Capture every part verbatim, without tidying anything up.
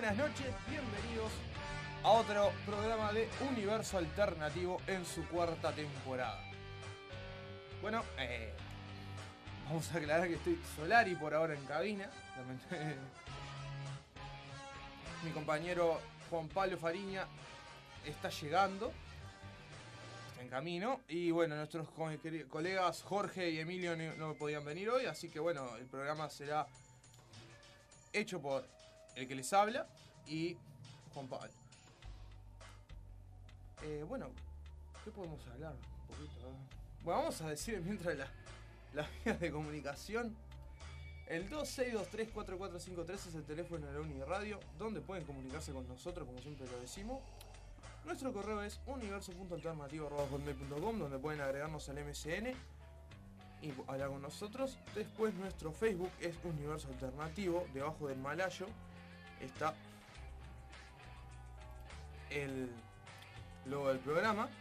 buenas noches, bienvenidos a otro programa de Universo Alternativo en su cuarta temporada. Bueno, eh, vamos a aclarar que estoy Solari por ahora en cabina. Mi compañero Juan Pablo Fariña está llegando, está en camino. Y bueno, nuestros colegas Jorge y Emilio no, no podían venir hoy, así que bueno, el programa será hecho por el que les habla y Juan Pablo. Eh, bueno, ¿qué podemos hablar? Un poquito, ¿eh? Bueno, vamos a decir mientras la, las vías de comunicación. El dos seis dos tres cuatro cuatro cinco tres es el teléfono de la Uniradio, donde pueden comunicarse con nosotros, como siempre lo decimos. Nuestro correo es universo punto alternativo arroba hotmail punto com, donde pueden agregarnos al M S N y hablar con nosotros. Después nuestro Facebook es Universo Alternativo. Debajo del malayo está el logo del programa.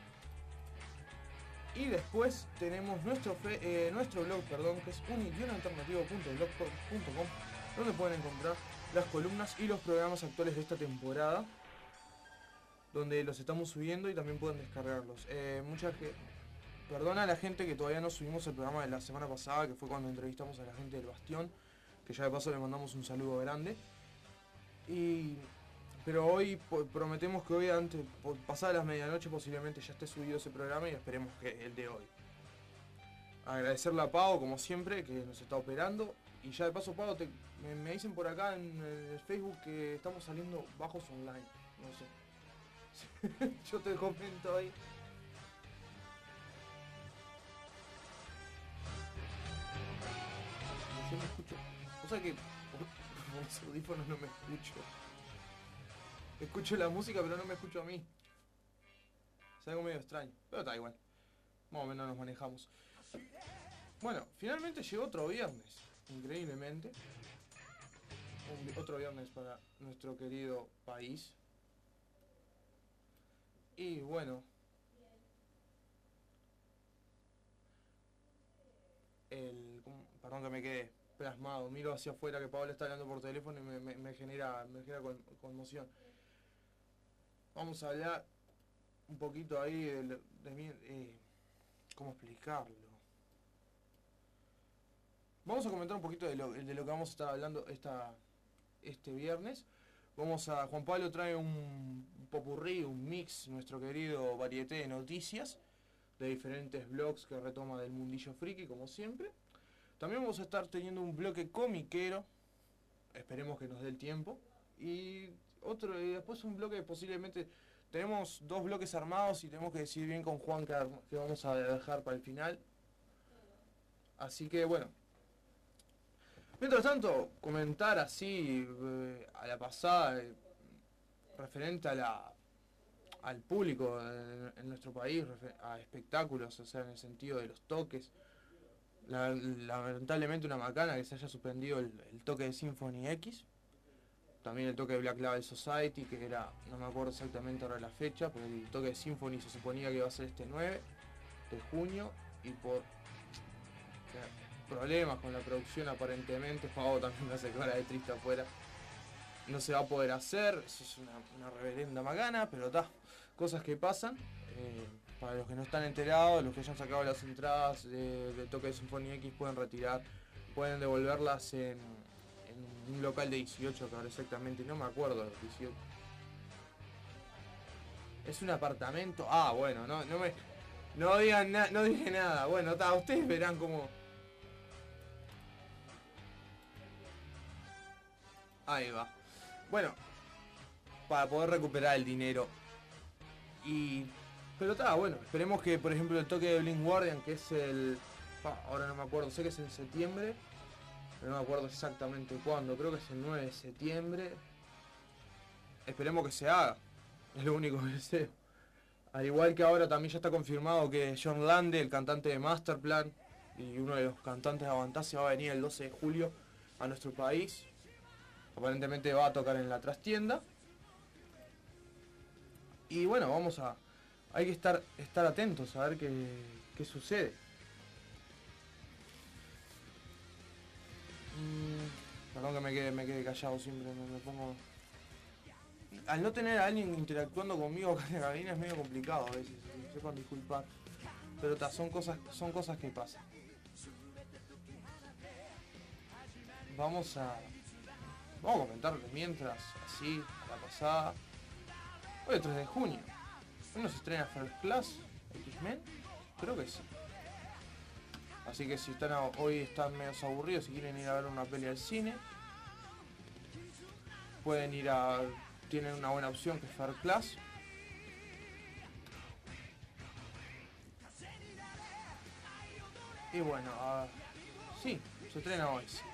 Y después tenemos nuestro, fe, eh, nuestro blog, perdón, que es uni guion alternativo punto blogspot punto com, donde pueden encontrar las columnas y los programas actuales de esta temporada, donde los estamos subiendo y también pueden descargarlos. Eh, mucha que Perdona a la gente que todavía no subimos el programa de la semana pasada, que fue cuando entrevistamos a la gente del Bastión, que ya de paso le mandamos un saludo grande. Y pero hoy prometemos que hoy, antes, pasadas las medianoche, posiblemente ya esté subido ese programa y esperemos que el de hoy. Agradecerle a Pau, como siempre, que nos está operando. Y ya de paso, Pau, te, me, me dicen por acá en el Facebook que estamos saliendo bajos online. No sé. Yo te comento ahí. Yo me escucho. O sea que por los audífonos no me escucho. Escucho la música, pero no me escucho a mí. Es algo medio extraño, pero está igual. Más o menos nos manejamos. Bueno, finalmente llegó otro viernes, increíblemente. Un, otro viernes para nuestro querido país. Y bueno, el, perdón que me quede plasmado. Miro hacia afuera que Pablo está hablando por teléfono y me, me, me genera, me genera con, conmoción. Vamos a hablar un poquito ahí de, de, de eh, ¿cómo explicarlo? Vamos a comentar un poquito de lo, de lo que vamos a estar hablando esta, este viernes. Vamos a Juan Pablo trae un popurrí, un mix, nuestro querido varieté de noticias de diferentes blogs que retoma del mundillo friki, como siempre. También vamos a estar teniendo un bloque comiquero, esperemos que nos dé el tiempo. Y otro y después un bloque posiblemente. Tenemos dos bloques armados y tenemos que decidir bien con Juan que, que vamos a dejar para el final. Así que bueno. Mientras tanto, comentar así eh, a la pasada, eh, referente a la al público en, en nuestro país, a espectáculos, o sea, en el sentido de los toques. La, lamentablemente una macana que se haya suspendido el, el toque de Symphony X. También el toque de Black Label Society, que era, no me acuerdo exactamente ahora la fecha, pero el toque de Symphony se suponía que iba a ser este nueve de junio, y por o sea, problemas con la producción aparentemente, Pavo también me hace cara de triste afuera, no se va a poder hacer. Eso es una, una reverenda macana, pero está, cosas que pasan. Eh, para los que no están enterados, los que hayan sacado las entradas de, del toque de Symphony X pueden retirar, pueden devolverlas en en un local de dieciocho, que ahora exactamente no me acuerdo de dieciocho. Es un apartamento. Ah, bueno, no, no me. No digan nada, no dije nada. Bueno, ta, ustedes verán cómo. Ahí va. Bueno, para poder recuperar el dinero. Y. Pero está, bueno, esperemos que por ejemplo el toque de Blind Guardian, que es el. Ah, ahora no me acuerdo, sé que es en septiembre. Pero no me acuerdo exactamente cuándo, creo que es el nueve de septiembre. Esperemos que se haga, es lo único que deseo. Al igual que ahora también ya está confirmado que John Lande, el cantante de Masterplan y uno de los cantantes de Avantasia, va a venir el doce de julio a nuestro país. Aparentemente va a tocar en la trastienda. Y bueno, vamos a... Hay que estar, estar atentos a ver qué, qué sucede. Perdón que me quede, me quede callado siempre, me, me pongo... al no tener a alguien interactuando conmigo acá en la cabina es medio complicado a veces, me sepan disculpar. Pero ta, son cosas, son cosas que pasan. Vamos a. Vamos a comentarles mientras, así, a la pasada. Hoy es tres de junio. Hoy nos estrena First Class, X-Men. Creo que sí. Así que si están a, hoy están medio aburridos, si quieren ir a ver una peli al cine, pueden ir a. Tienen una buena opción que es First Class. Y bueno, uh, sí, se estrena hoy. Sí.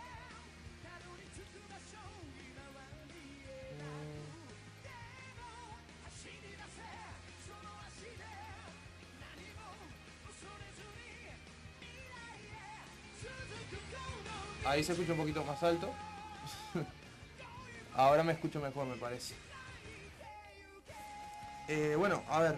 Ahí se escucha un poquito más alto. Ahora me escucho mejor, me parece. Eh, bueno, a ver.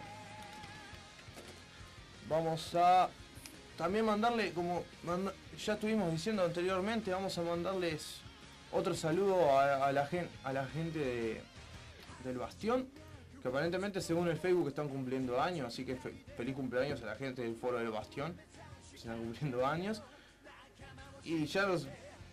Vamos a también mandarle, como manda, ya estuvimos diciendo anteriormente, vamos a mandarles otro saludo a, a, la, gen, a la gente de, del Bastión, que aparentemente según el Facebook están cumpliendo años, así que fe, feliz cumpleaños a la gente del foro del Bastión, que están cumpliendo años. Y ya los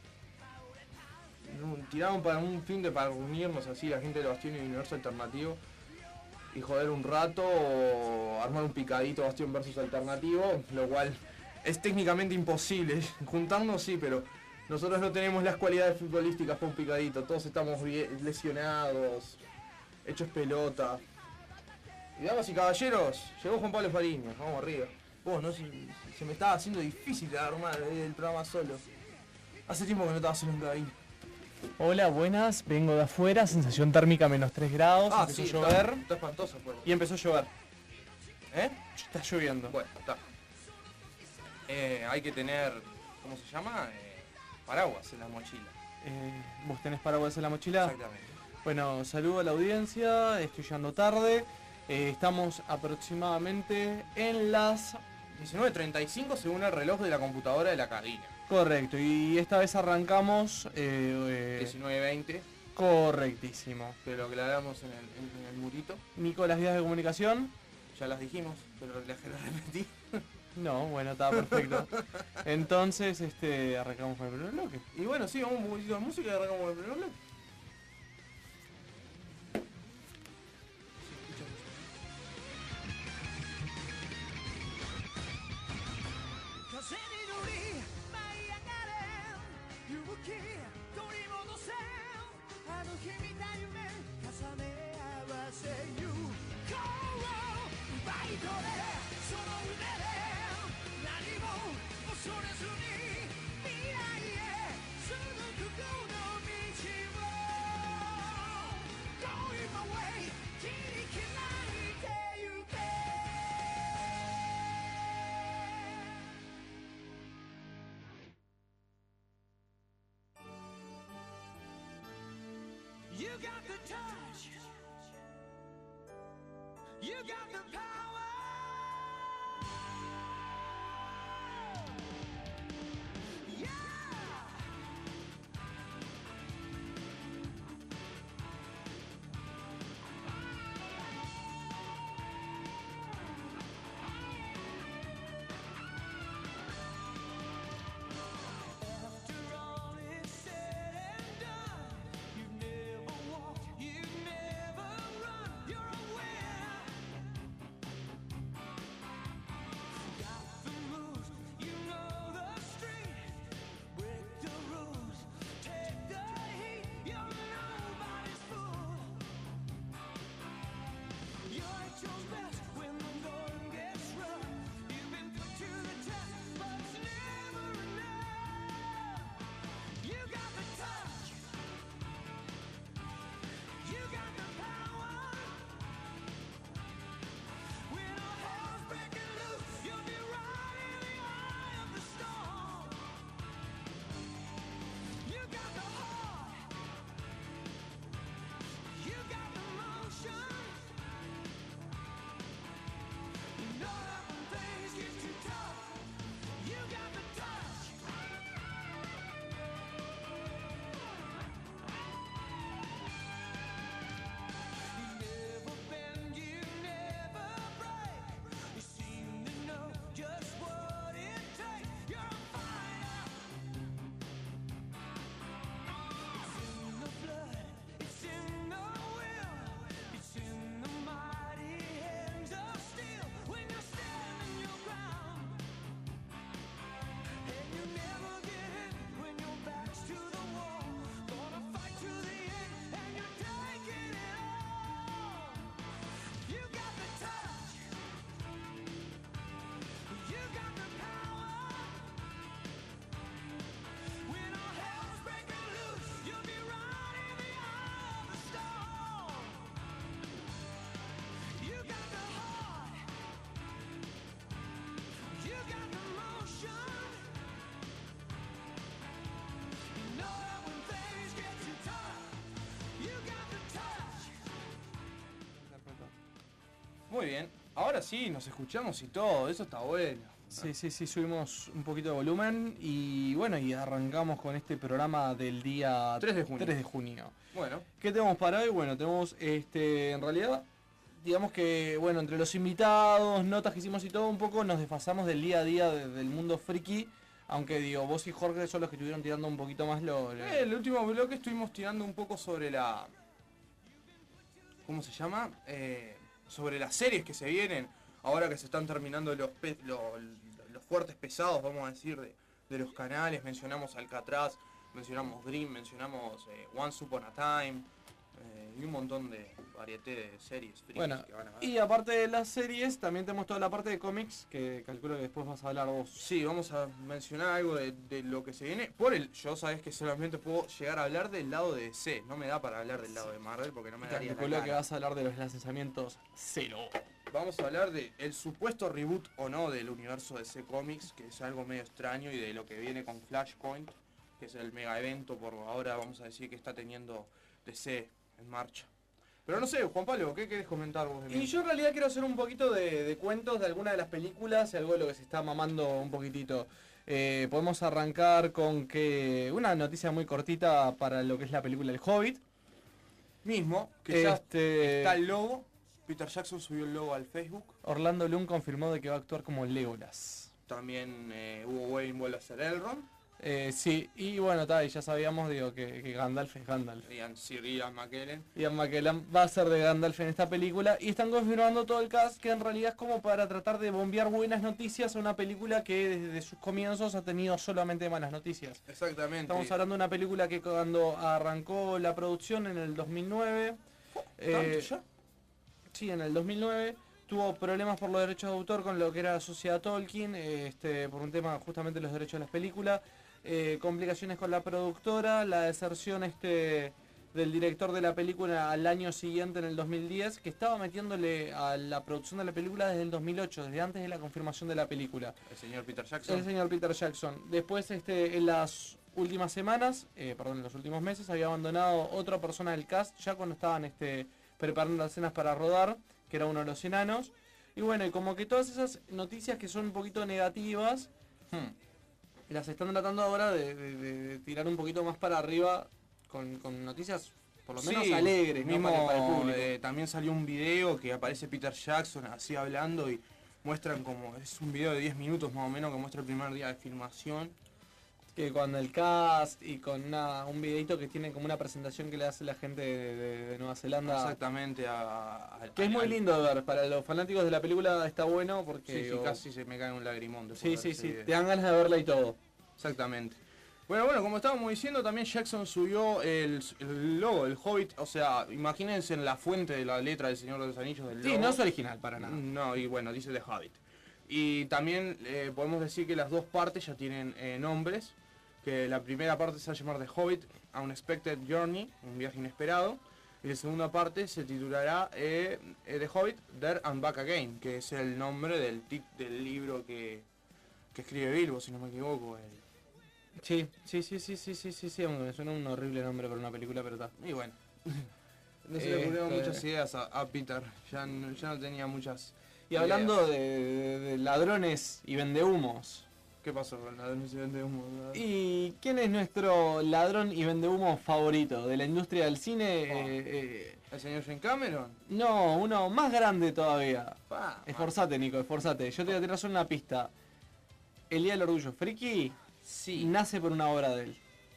tiraron para un fin de para reunirnos así, la gente del Bastión y el Universo Alternativo, y joder un rato o armar un picadito Bastión versus Alternativo, lo cual es técnicamente imposible. Juntarnos sí, pero nosotros no tenemos las cualidades futbolísticas para un picadito, todos estamos lesionados, hechos pelota. Y damas y caballeros, llegó Juan Pablo Fariña, vamos arriba. Vos, no se, se me estaba haciendo difícil armar el programa solo. Hace tiempo que no estaba solo en cabina. Hola, buenas, vengo de afuera, sensación térmica menos tres grados, Ah, empezó sí, a llover. Está, está espantoso, pues. Y empezó a llover. ¿Eh? Está lloviendo. Bueno, está. Eh, hay que tener, ¿cómo se llama? Eh, paraguas en la mochila. Eh, ¿Vos tenés paraguas en la mochila? Exactamente. Bueno, saludo a la audiencia, estoy llegando tarde. Eh, estamos aproximadamente en las... diecinueve treinta y cinco según el reloj de la computadora de la cabina. Correcto, y esta vez arrancamos... Eh, eh, diecinueve veinte. Correctísimo. Pero que la damos en el, en, en el murito. Nicolás, vías de comunicación. Ya las dijimos, pero las que las repetí. No, bueno, está perfecto. Entonces, este, arrancamos con el primer bloque. Y bueno, sí, vamos un poquitito de música y arrancamos con el primer bloque. You got the touch. You got the power. Yeah. After all is said and done, you've never walked, you've never run. You're aware Muy bien. Ahora sí, nos escuchamos y todo, eso está bueno. Sí, sí, sí, subimos un poquito de volumen y bueno, y arrancamos con este programa del día tres de junio. tres de junio. Bueno, ¿Qué tenemos para hoy? Bueno, tenemos este, en realidad, digamos que, bueno, entre los invitados, notas que hicimos y todo, un poco nos desfasamos del día a día de- del mundo friki, aunque digo, vos y Jorge son los que estuvieron tirando un poquito más lo... lo- eh, el último bloque estuvimos tirando un poco sobre la... ¿Cómo se llama? Eh, sobre las series que se vienen, ahora que se están terminando los, pe- lo- los fuertes pesados, vamos a decir, de, de los canales. Mencionamos Alcatraz, mencionamos Grimm, mencionamos eh, Once Upon a Time, eh, y un montón de varieté de series frikis Bueno, que van a ver. y aparte de las series, también tenemos toda la parte de cómics, que calculo que después vas a hablar vos. Sí, vamos a mencionar algo de, de lo que se viene. Por el, yo sabes que solamente puedo llegar a hablar del lado de D C, no me da para hablar del lado de Marvel porque no me daría la Calculo que cara. vas a hablar de los lanzamientos cero. Vamos a hablar de el supuesto reboot o no del universo de D C Comics, que es algo medio extraño, y de lo que viene con Flashpoint, que es el mega evento por ahora, vamos a decir, que está teniendo D C en marcha. Pero no sé, Juan Pablo, ¿qué querés comentar vos de mí? Y yo en realidad quiero hacer un poquito de, de cuentos de alguna de las películas y algo de lo que se está mamando un poquitito. Eh, podemos arrancar con que una noticia muy cortita para lo que es la película El Hobbit. Mismo, que ya Este, está el logo. Peter Jackson subió el logo al Facebook. Orlando Bloom confirmó de que va a actuar como Legolas. También eh, Hugo Weaving vuelve a ser Elrond. Eh, sí, y bueno, tal, y ya sabíamos digo que, que Gandalf es Gandalf. Ian Sir Ian McKellen. Ian McKellen va a ser de Gandalf en esta película y están confirmando todo el cast, que en realidad es como para tratar de bombear buenas noticias a una película que desde sus comienzos ha tenido solamente malas noticias. Exactamente. Estamos hablando de una película que cuando arrancó la producción en el dos mil nueve, ¿Tanto eh, ya? sí, en el dos mil nueve tuvo problemas por los derechos de autor con lo que era la sociedad Tolkien, eh, este, por un tema justamente de los derechos de las películas. Eh, complicaciones con la productora, la deserción este del director de la película al año siguiente, en el dos mil diez, que estaba metiéndole a la producción de la película desde el dos mil ocho, desde antes de la confirmación de la película. El señor Peter Jackson. El señor Peter Jackson. Después, este, en las últimas semanas, eh, perdón, en los últimos meses, había abandonado otra persona del cast, ya cuando estaban este, preparando las escenas para rodar, que era uno de los enanos. Y bueno, y como que todas esas noticias que son un poquito negativas, Hmm. las están tratando ahora de, de- de- de tirar un poquito más para arriba con, con noticias por lo menos Sí, alegres, ¿no? mismo, para, para el público. eh, también salió un video que aparece Peter Jackson así hablando y muestran como, es un video de diez minutos más o menos que muestra el primer día de filmación. Que con el cast y con una- un videito que tiene como una presentación que le hace la gente de, de- de Nueva Zelanda. Exactamente. A, a- Que es muy al- lindo de ver, para los fanáticos de la película está bueno porque... Sí, sí, digo, casi se me cae un lagrimón. después sí, de sí, ver ese sí, video. te dan ganas de verla y todo. Exactamente. Bueno, bueno, como estábamos diciendo, también Jackson subió el, el logo, el Hobbit. O sea, imagínense en la fuente de la letra del Señor de los Anillos del Sí, logo. no es original para nada. No, y bueno, dice The Hobbit. Y también eh, podemos decir que las dos partes ya tienen eh, nombres. Que la primera parte se va a llamar The Hobbit, A Unexpected Journey, un viaje inesperado. Y la segunda parte se titulará eh, eh, The Hobbit, There and Back Again, que es el nombre del, tit- del libro que, que escribe Bilbo, si no me equivoco. el- Sí, sí, sí, sí, sí, sí, sí, sí, aunque me suena un horrible nombre para una película, pero está. Y bueno, no se le ocurrieron Este- muchas ideas a, a Peter, ya no, ya no tenía muchas. Y hablando de, de- de ladrones y vendehumos. ¿Qué pasó con la denuncia de humo? ¿Y quién es nuestro ladrón y vendehumo favorito de la industria del cine? Oh. Eh, eh, ¿El señor Jane Cameron? no, uno más grande todavía. Pa, Esforzate, Nico, esforzate. Yo te voy a tirar solo una pista. El Día del Orgullo Friki sí, nace por una obra de él.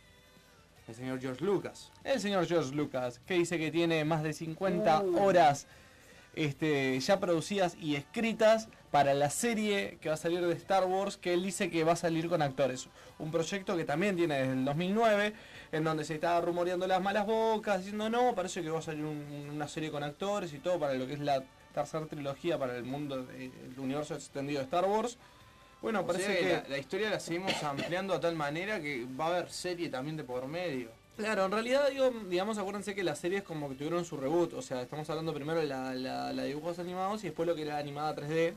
el señor George Lucas. El señor George Lucas, que dice que tiene más de cincuenta Uh. horas este, ya producidas y escritas para la serie que va a salir de Star Wars, que él dice que va a salir con actores. Un proyecto que también tiene desde el dos mil nueve, en donde se estaba rumoreando las malas bocas, diciendo no, parece que va a salir un- una serie con actores y todo para lo que es la tercera trilogía para el mundo, de- el universo extendido de Star Wars. Bueno, O parece sea que... la, la historia la seguimos ampliando a tal manera que va a haber serie también de por medio. Claro, en realidad, digo, digamos, acuérdense que las series como que tuvieron su reboot. O sea, estamos hablando primero de la, la, la de dibujos animados y después lo que era animada tres D.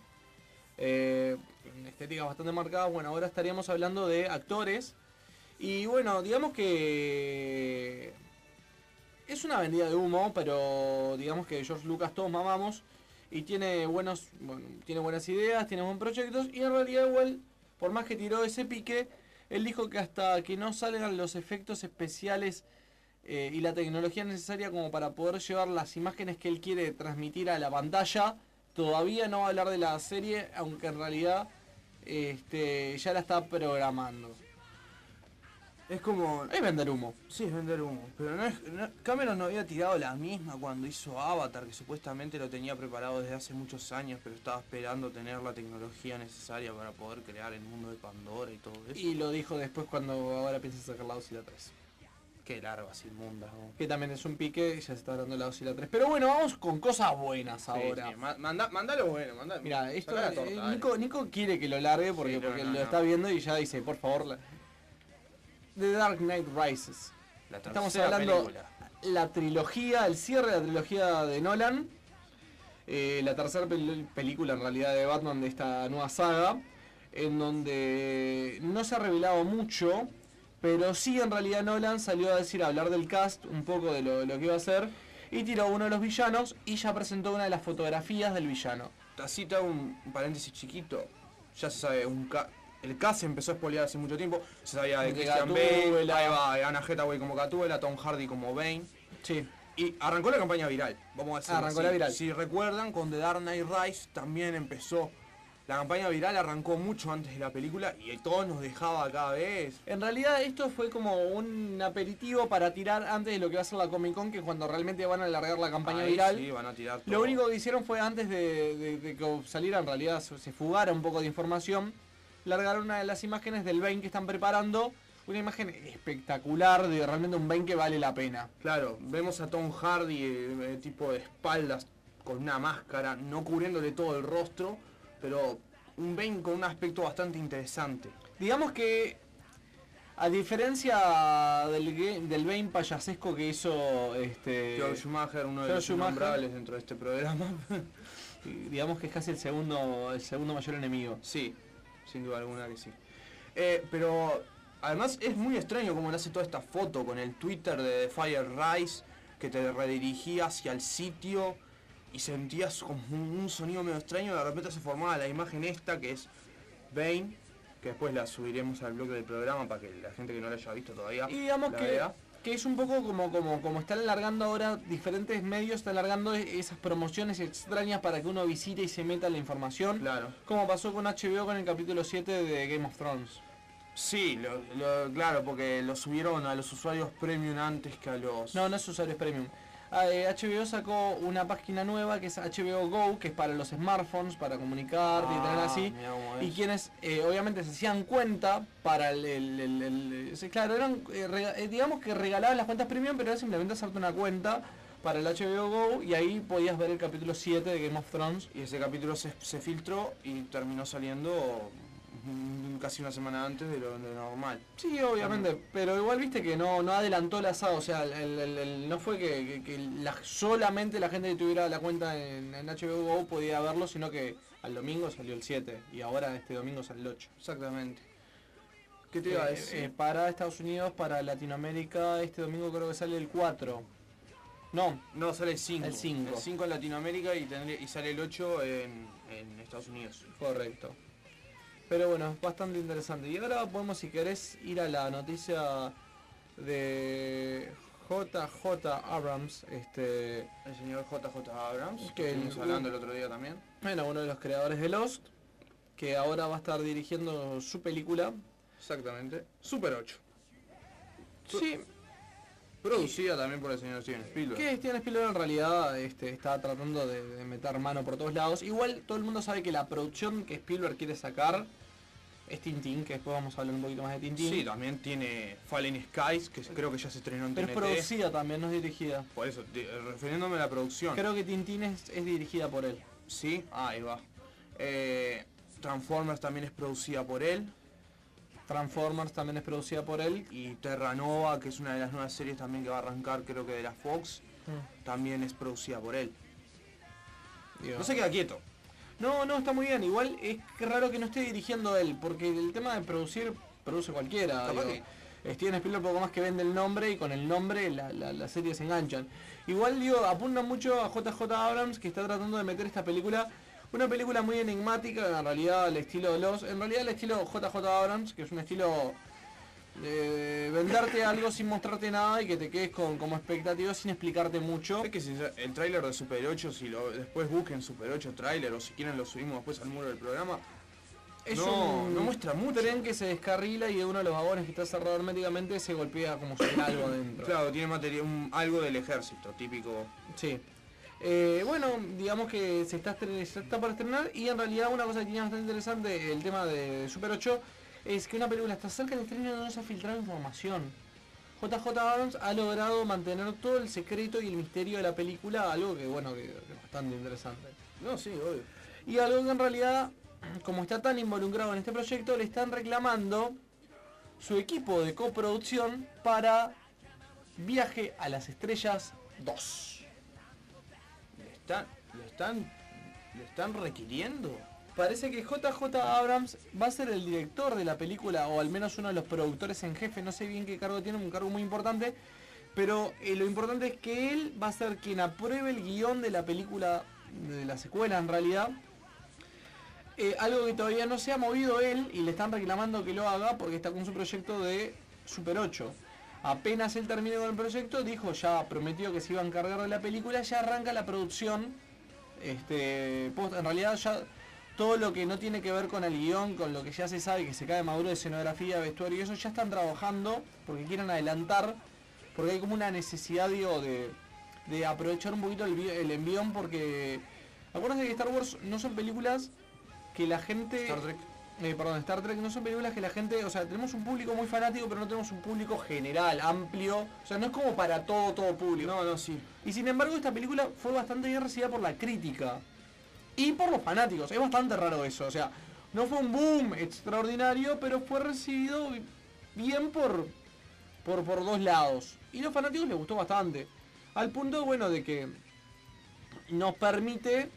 Eh, en estéticas bastante marcadas. Bueno, ahora estaríamos hablando de actores. Y bueno, digamos que... es una vendida de humo, pero digamos que George Lucas todos mamamos. y tiene buenos, bueno, tiene buenas ideas, tiene buenos proyectos, y en realidad igual, por más que tiró ese pique, él dijo que hasta que no salgan los efectos especiales eh, y la tecnología necesaria como para poder llevar las imágenes que él quiere transmitir a la pantalla, todavía no va a hablar de la serie, aunque en realidad este, ya la está programando. Es como... Es vender humo. Sí, es vender humo. Pero no es, no- Cameron no había tirado la misma cuando hizo Avatar, que supuestamente lo tenía preparado desde hace muchos años, pero estaba esperando tener la tecnología necesaria para poder crear el mundo de Pandora y todo eso. Y lo dijo después cuando ahora piensa sacar la dos y la tres. Qué larvas inmundas, ¿no? Que también es un pique, ya se está dando la dos y la tres. Pero bueno, vamos con cosas buenas Sí, ahora. sí, ma- manda, mandalo bueno, manda. Mira, esto sacá la eh, torta, dale. Nico, Nico quiere que lo largue porque, Sí, no, porque no, lo no. está viendo y ya dice, por favor, la... The Dark Knight Rises. La Estamos tercera hablando película. la trilogía, el cierre de la trilogía de Nolan. Eh, la tercera pel- película en realidad de Batman de esta nueva saga. En donde no se ha revelado mucho. Pero sí en realidad Nolan salió a decir, a hablar del cast, un poco de lo, de lo que iba a hacer. Y tiró uno de los villanos y ya presentó una de las fotografías del villano. Así te hago un, un paréntesis chiquito. Ya se sabe, un ca- el cast se empezó a spoilear hace mucho tiempo. Se sabía de De Christian Gatúbela. Bale, ahí va, Anna Hathaway como Gatúbela, Tom Hardy como Bane. Sí. Y arrancó la campaña viral, vamos a decir. Arrancó la viral. Si recuerdan, con The Dark Knight Rise también empezó. La campaña viral arrancó mucho antes de la película y todo nos dejaba cada vez. En realidad esto fue como un aperitivo para tirar antes de lo que va a ser la Comic Con, que es cuando realmente van a alargar la campaña Ahí viral. sí, van a tirar todo. Lo único que hicieron fue antes de, de- de que saliera en realidad, se se fugara un poco de información, largaron una de las imágenes del Bane que están preparando, una imagen espectacular de realmente un Bane que vale la pena. Claro, vemos a Tom Hardy eh, eh, tipo de espaldas con una máscara, no cubriéndole todo el rostro, pero un Bane con un aspecto bastante interesante. Digamos que, a diferencia del, gue- del Bane payasesco que hizo este, George Schumacher, uno de George los Schumacher. innombrables dentro de este programa. digamos que es casi el segundo, el segundo mayor enemigo. Sí, sin duda alguna que sí. Eh, pero además es muy extraño cómo nace toda esta foto con el Twitter de The Fire Rise que te redirigía hacia el sitio y sentías como un, un sonido medio extraño. De repente se formaba la imagen esta que es Bane, que después la subiremos al blog del programa para que la gente que no la haya visto todavía Y digamos la que, vea. que es un poco como, como, como están alargando ahora diferentes medios, están alargando e- esas promociones extrañas para que uno visite y se meta en la información. Claro. Como pasó con H B O con el capítulo siete de Game of Thrones. Sí, lo- lo- claro, porque lo subieron a los usuarios premium antes que a los... No, no es usuarios premium. Ah, eh, H B O sacó una página nueva que es H B O Go, que es para los smartphones, para comunicar y tener Ah, así. mirá cómo Y es. quienes eh, obviamente se hacían cuenta para el... el- el- el- sí, claro, eran eh, rega- eh, digamos que regalaban las cuentas premium, pero era simplemente hacerte una cuenta para el H B O Go y ahí podías ver el capítulo siete de Game of Thrones. Y ese capítulo se, se filtró y terminó saliendo mm, casi una semana antes de lo, de lo normal. Sí, obviamente, pero igual viste que no, no adelantó la saga, o sea, el- el- el- el- no fue que, que- que la- solamente la gente que tuviera la cuenta en, en H B O Go podía verlo, sino que al domingo salió el siete y ahora este domingo sale el ocho. Exactamente. ¿Qué te iba a Eh, decir? eh, para Estados Unidos, para Latinoamérica, este domingo creo que sale el cuatro. No, No, sale el cinco. el cinco. El cinco en Latinoamérica y, tendría- y sale el ocho en, en Estados Unidos. correcto. Pero bueno, es bastante interesante. Y ahora podemos, si querés, ir a la noticia de J J Abrams, este, El señor J J Abrams, Que que estuvimos el- hablando el otro día también. bueno, uno de los creadores de Lost, que ahora va a estar dirigiendo su película. Exactamente. Super ocho. Sí, Producida también por el señor Steven Spielberg. que Steven Spielberg en realidad este, está tratando de, de meter mano por todos lados. Igual todo el mundo sabe que la producción que Spielberg quiere sacar es Tintín, que después vamos a hablar un poquito más de Tintín. Sí, también tiene Fallen Skies, que creo que ya se estrenó en pero es T N T. producida también, no es dirigida. Por eso, te- refiriéndome a la producción. Creo que Tintín es, es dirigida por él. Sí, ah, ahí va. Eh, Transformers también es producida por él. Transformers también es producida por él. Y Terra Nova, que es una de las nuevas series también que va a arrancar, creo que de la Fox, también es producida por él. Digo, No se queda quieto. No, no, está muy bien. Igual es que raro que no esté dirigiendo él, porque el tema de producir, produce cualquiera. Capaz digo. que- Steven Spielberg poco más que vende el nombre y con el nombre la, la, la serie se enganchan. Igual digo, apuntan mucho a J J Abrams, que está tratando de meter esta película, una película muy enigmática, en realidad al estilo de los, en realidad al estilo J J Abrams, que es un estilo de venderte algo sin mostrarte nada y que te quedes con como expectativa sin explicarte mucho. Es que si el tráiler de Super ocho, si lo después busquen Super ocho tráiler o si quieren lo subimos después al muro del programa, Es no, un, no muestra un mucho. tren que se descarrila y de uno de los vagones que está cerrado herméticamente se golpea como si hubiera algo adentro. Claro, tiene material, un- algo del ejército, típico. Sí. Eh, bueno, digamos que se está, estre- se está para estrenar y en realidad una cosa que tiene bastante interesante el tema de Super ocho es que una película está cerca del estreno y no se ha filtrado información. J J Abrams ha logrado mantener todo el secreto y el misterio de la película, algo que bueno, que, que es bastante interesante. No, sí, obvio. Y algo que en realidad, como está tan involucrado en este proyecto, le están reclamando su equipo de coproducción para Viaje a las Estrellas dos. Le están, le están, le están requiriendo. Parece que J J Abrams va a ser el director de la película, o al menos uno de los productores en jefe, no sé bien qué cargo tiene, un cargo muy importante, pero eh, lo importante es que él va a ser quien apruebe el guión de la película, de la secuela en realidad. Eh, algo que todavía no se ha movido él y le están reclamando que lo haga porque está con su proyecto de Super ocho. Apenas él termine con el proyecto, dijo, ya prometió que se iba a encargar de la película, ya arranca la producción. Este, post- en realidad ya todo lo que no tiene que ver con el guión, con lo que ya se sabe, que se cae maduro de escenografía, vestuario y eso, ya están trabajando porque quieren adelantar, porque hay como una necesidad, digo, de, de aprovechar un poquito el, vi- el envión porque... Acuérdense que Star Wars no son películas que la gente... Star Trek. Eh, perdón, Star Trek no son películas que la gente, o sea, tenemos un público muy fanático, pero no tenemos un público general, amplio, o sea, no es como para todo, todo público. No, no, sí. Y sin embargo, esta película fue bastante bien recibida por la crítica y por los fanáticos, es bastante raro eso, o sea, no fue un boom extraordinario, pero fue recibido bien por, por, por dos lados. Y a los fanáticos les gustó bastante, al punto, bueno, de que nos permite,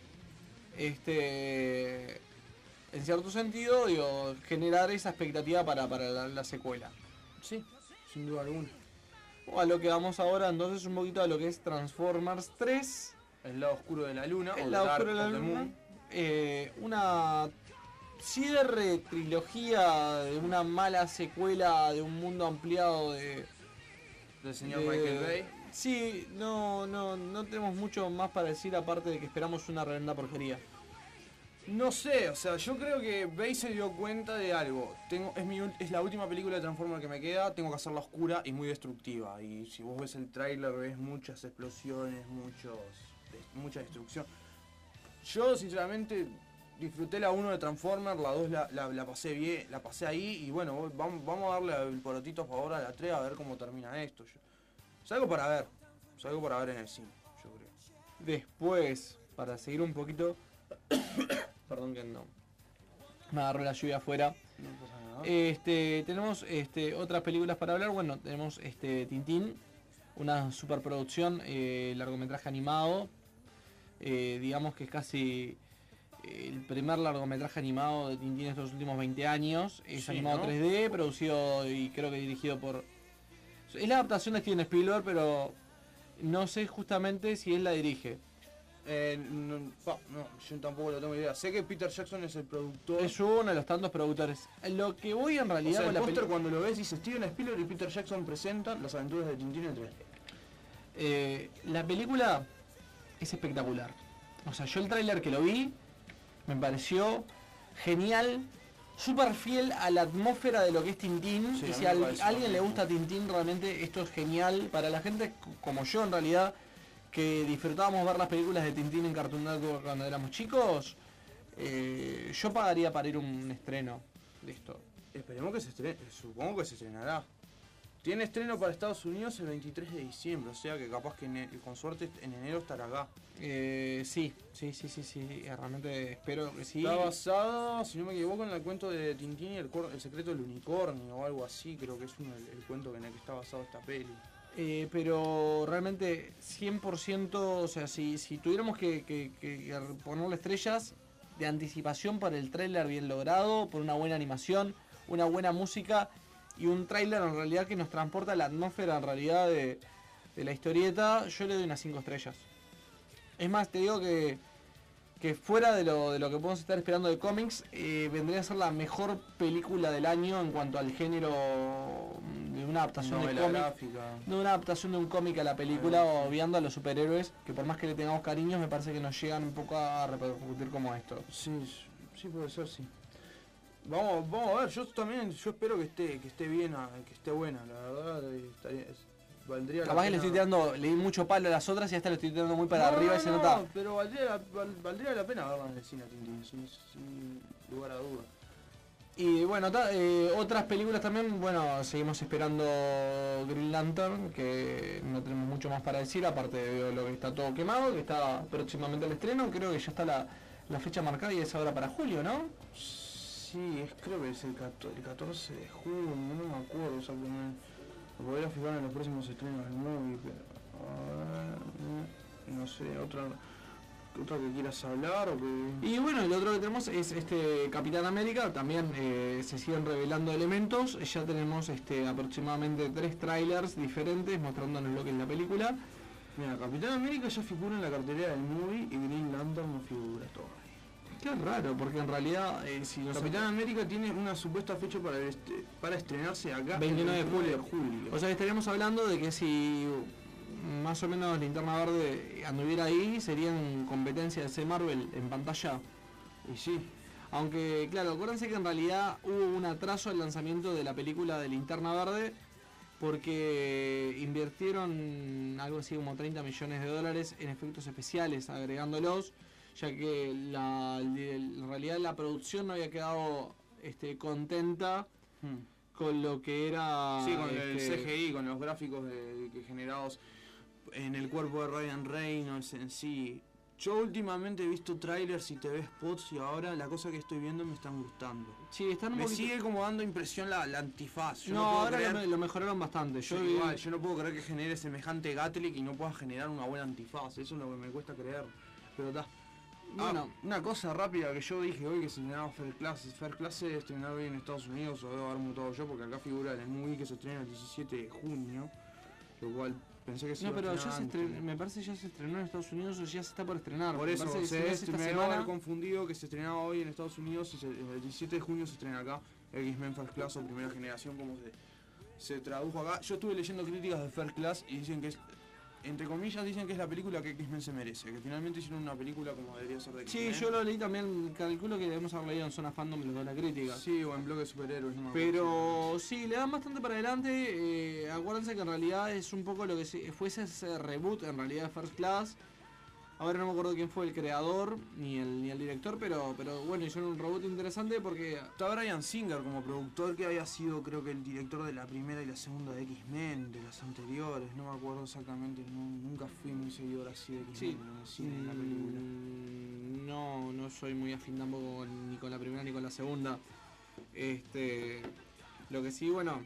este... en cierto sentido, digo, generar esa expectativa para, para la, la secuela. Sí, sin duda alguna. O a lo que vamos ahora, entonces, un poquito a lo que es Transformers tres. El lado oscuro de la luna, o El The lado Dark oscuro de la of the luna. Moon. Eh, una cierre trilogía de una mala secuela de un mundo ampliado de... Del señor de- Michael Bay. Sí, no, no, no tenemos mucho más para decir aparte de que esperamos una reverenda porquería. No sé, o sea, yo creo que Bay se dio cuenta de algo. Tengo, es, mi, ul- es la última película de Transformers que me queda, tengo que hacerla oscura y muy destructiva. Y si vos ves el tráiler ves muchas explosiones, muchos, des- mucha destrucción. Yo sinceramente disfruté la uno de Transformers, la dos la, la, la pasé bien, la pasé ahí y bueno, voy- vamos, vamos a darle el porotito a favor a la tres a ver cómo termina esto. Yo, es algo para ver, es algo para ver en el cine, yo creo. Después, para seguir un poquito... Perdón que no. Me agarró la lluvia afuera. No pasa nada. Este, tenemos este, otras películas para hablar. Bueno, tenemos este Tintín, una superproducción, eh, largometraje animado. Eh, digamos que es casi eh, el primer largometraje animado de Tintín estos últimos veinte años. Es Sí, animado ¿no? tres D, producido y creo que dirigido por... Es la adaptación de Steven Spielberg, pero no sé justamente si él la dirige. Eh, no, pa, no, yo tampoco lo tengo idea. Sé que Peter Jackson es el productor. Es uno de los tantos productores. Lo que voy en O realidad sea, con el la póster película... cuando lo ves dice Steven Spielberg y Peter Jackson presentan las aventuras de Tintín en tres D. Eh, la película es espectacular. O sea, yo el tráiler que lo vi me pareció genial, súper fiel a la atmósfera de lo que es Tintín. Sí, y a si mí a me al- parece alguien le lo gusta Tintín, realmente esto es genial. Para la gente c- como yo en realidad, que disfrutábamos ver las películas de Tintín en Cartoon Network cuando éramos chicos, eh, yo pagaría para ir a un estreno de esto. Esperemos que se estrene, supongo que se estrenará. Tiene estreno para Estados Unidos el veintitrés de diciembre, o sea que capaz que en e- con suerte en enero estará acá. Eh, sí, sí, sí, sí, sí, eh, realmente espero que sí. Está basado, si no me equivoco, en el cuento de Tintín y el, cor- el secreto del unicornio o algo así, creo que es uno, el, el cuento en el que está basado esta peli. Eh, pero realmente cien por ciento, o sea, si, si tuviéramos que, que- que- que ponerle estrellas de anticipación para el tráiler bien logrado, por una buena animación, una buena música, y un tráiler en realidad que nos transporta a la atmósfera en realidad de, de la historieta, yo le doy unas cinco estrellas. Es más, te digo que, que fuera de lo, de lo que podemos estar esperando de cómics, eh, vendría a ser la mejor película del año en cuanto al género de una adaptación de Novela cómic. gráfica. No una adaptación de un cómic a la película, obviando a los superhéroes, que por más que le tengamos cariños, me parece que nos llegan un poco a repercutir como esto. Sí, sí puede ser, sí. Vamos, vamos a ver, yo también, yo espero que esté, que esté bien, a- que esté buena, la verdad, eh, estaría, es- valdría la Capaz que le pena. estoy tirando, le di mucho palo a las otras y hasta le estoy tirando muy para No, arriba no, y se no, nota. pero valdría la, val- valdría la pena verla en el cine a Tintín, sin, sin lugar a duda. Y bueno, ta- eh, otras películas también, bueno, seguimos esperando Green Lantern, que no tenemos mucho más para decir, aparte de lo que está todo quemado, que está próximamente al estreno, creo que ya está la, la fecha marcada y es ahora para julio, ¿no? Sí, es, creo que es el, catorce, el catorce de junio, no me acuerdo exactamente. Me podría fijar en los próximos estrenos del movie, pero... a ver, no sé, otra, otra que quieras hablar o que... Y bueno, el otro que tenemos es este Capitán América, también eh, se siguen revelando elementos, ya tenemos este aproximadamente tres trailers diferentes mostrándonos lo que es la película. Mira, Capitán América ya figura en la cartelera del movie y Green Lantern no figura todavía. Qué raro, porque en realidad eh, si nos Capitán América tiene una supuesta fecha para, el este- para estrenarse acá veintinueve de el julio. julio. O sea que estaríamos hablando de que si más o menos Linterna Verde anduviera ahí, serían competencia de C Marvel en pantalla. y sí, Aunque, claro, acuérdense que en realidad hubo un atraso al lanzamiento de la película de Linterna Verde porque invirtieron algo así como treinta millones de dólares en efectos especiales, agregándolos, ya que la, el- en realidad la producción no había quedado este, contenta con lo que era... sí, con el este, C G I, con los gráficos de, que generados en el cuerpo de Ryan Reynolds en sí. Yo últimamente he visto trailers y T V spots y ahora la cosa que estoy viendo me están gustando. Sí, están un Me poquito- sigue como dando impresión la, la antifaz. Yo No, no, puedo ahora creer, lo, lo mejoraron bastante. Yo yo, vi- igual, yo no puedo creer que genere semejante Gatlick y no pueda generar una buena antifaz. Eso es lo que me cuesta creer. Pero está. Bueno. Ah, una cosa rápida que yo dije hoy que se estrenaba Fair Class. Fair Class se estrenaba hoy en Estados Unidos, o debo haber mutado yo, porque acá figura en el movie que se estrena el diecisiete de junio. Lo cual pensé que se No, iba a pero ya estrenar se antes. estrenó, me parece que ya se estrenó en Estados Unidos o ya se está por estrenar. Por Me eso, parece que se si no es este, esta me debo haber semana. confundido que se estrenaba hoy en Estados Unidos y se- el diecisiete de junio se estrena acá X-Men First Class o Primera Generación, como se, se tradujo acá. Yo estuve leyendo críticas de First Class y dicen que es, entre comillas, dicen que es la película que X-Men se merece, que finalmente hicieron una película como debería ser de X-Men. Sí, yo lo leí también, calculo que debemos haber leído en Zona Fandom lo de la crítica. Sí, o en bloque de superhéroes, no me acuerdo. Pero sí, le dan bastante para adelante. Eh, acuérdense que en realidad es un poco lo que se, fuese ese reboot en realidad de First Class. Ahora no me acuerdo quién fue el creador ni el, ni el director, pero, pero bueno, hicieron un reboot interesante porque... Está Bryan Singer como productor, que había sido creo que el director de la primera y la segunda de X-Men, de las anteriores, no me acuerdo exactamente, no- nunca fui muy seguidor así de X-Men Sí, en el cine, en la película. mm, no, no soy muy afín tampoco con- ni con la primera ni con la segunda. Este, lo que sí, bueno,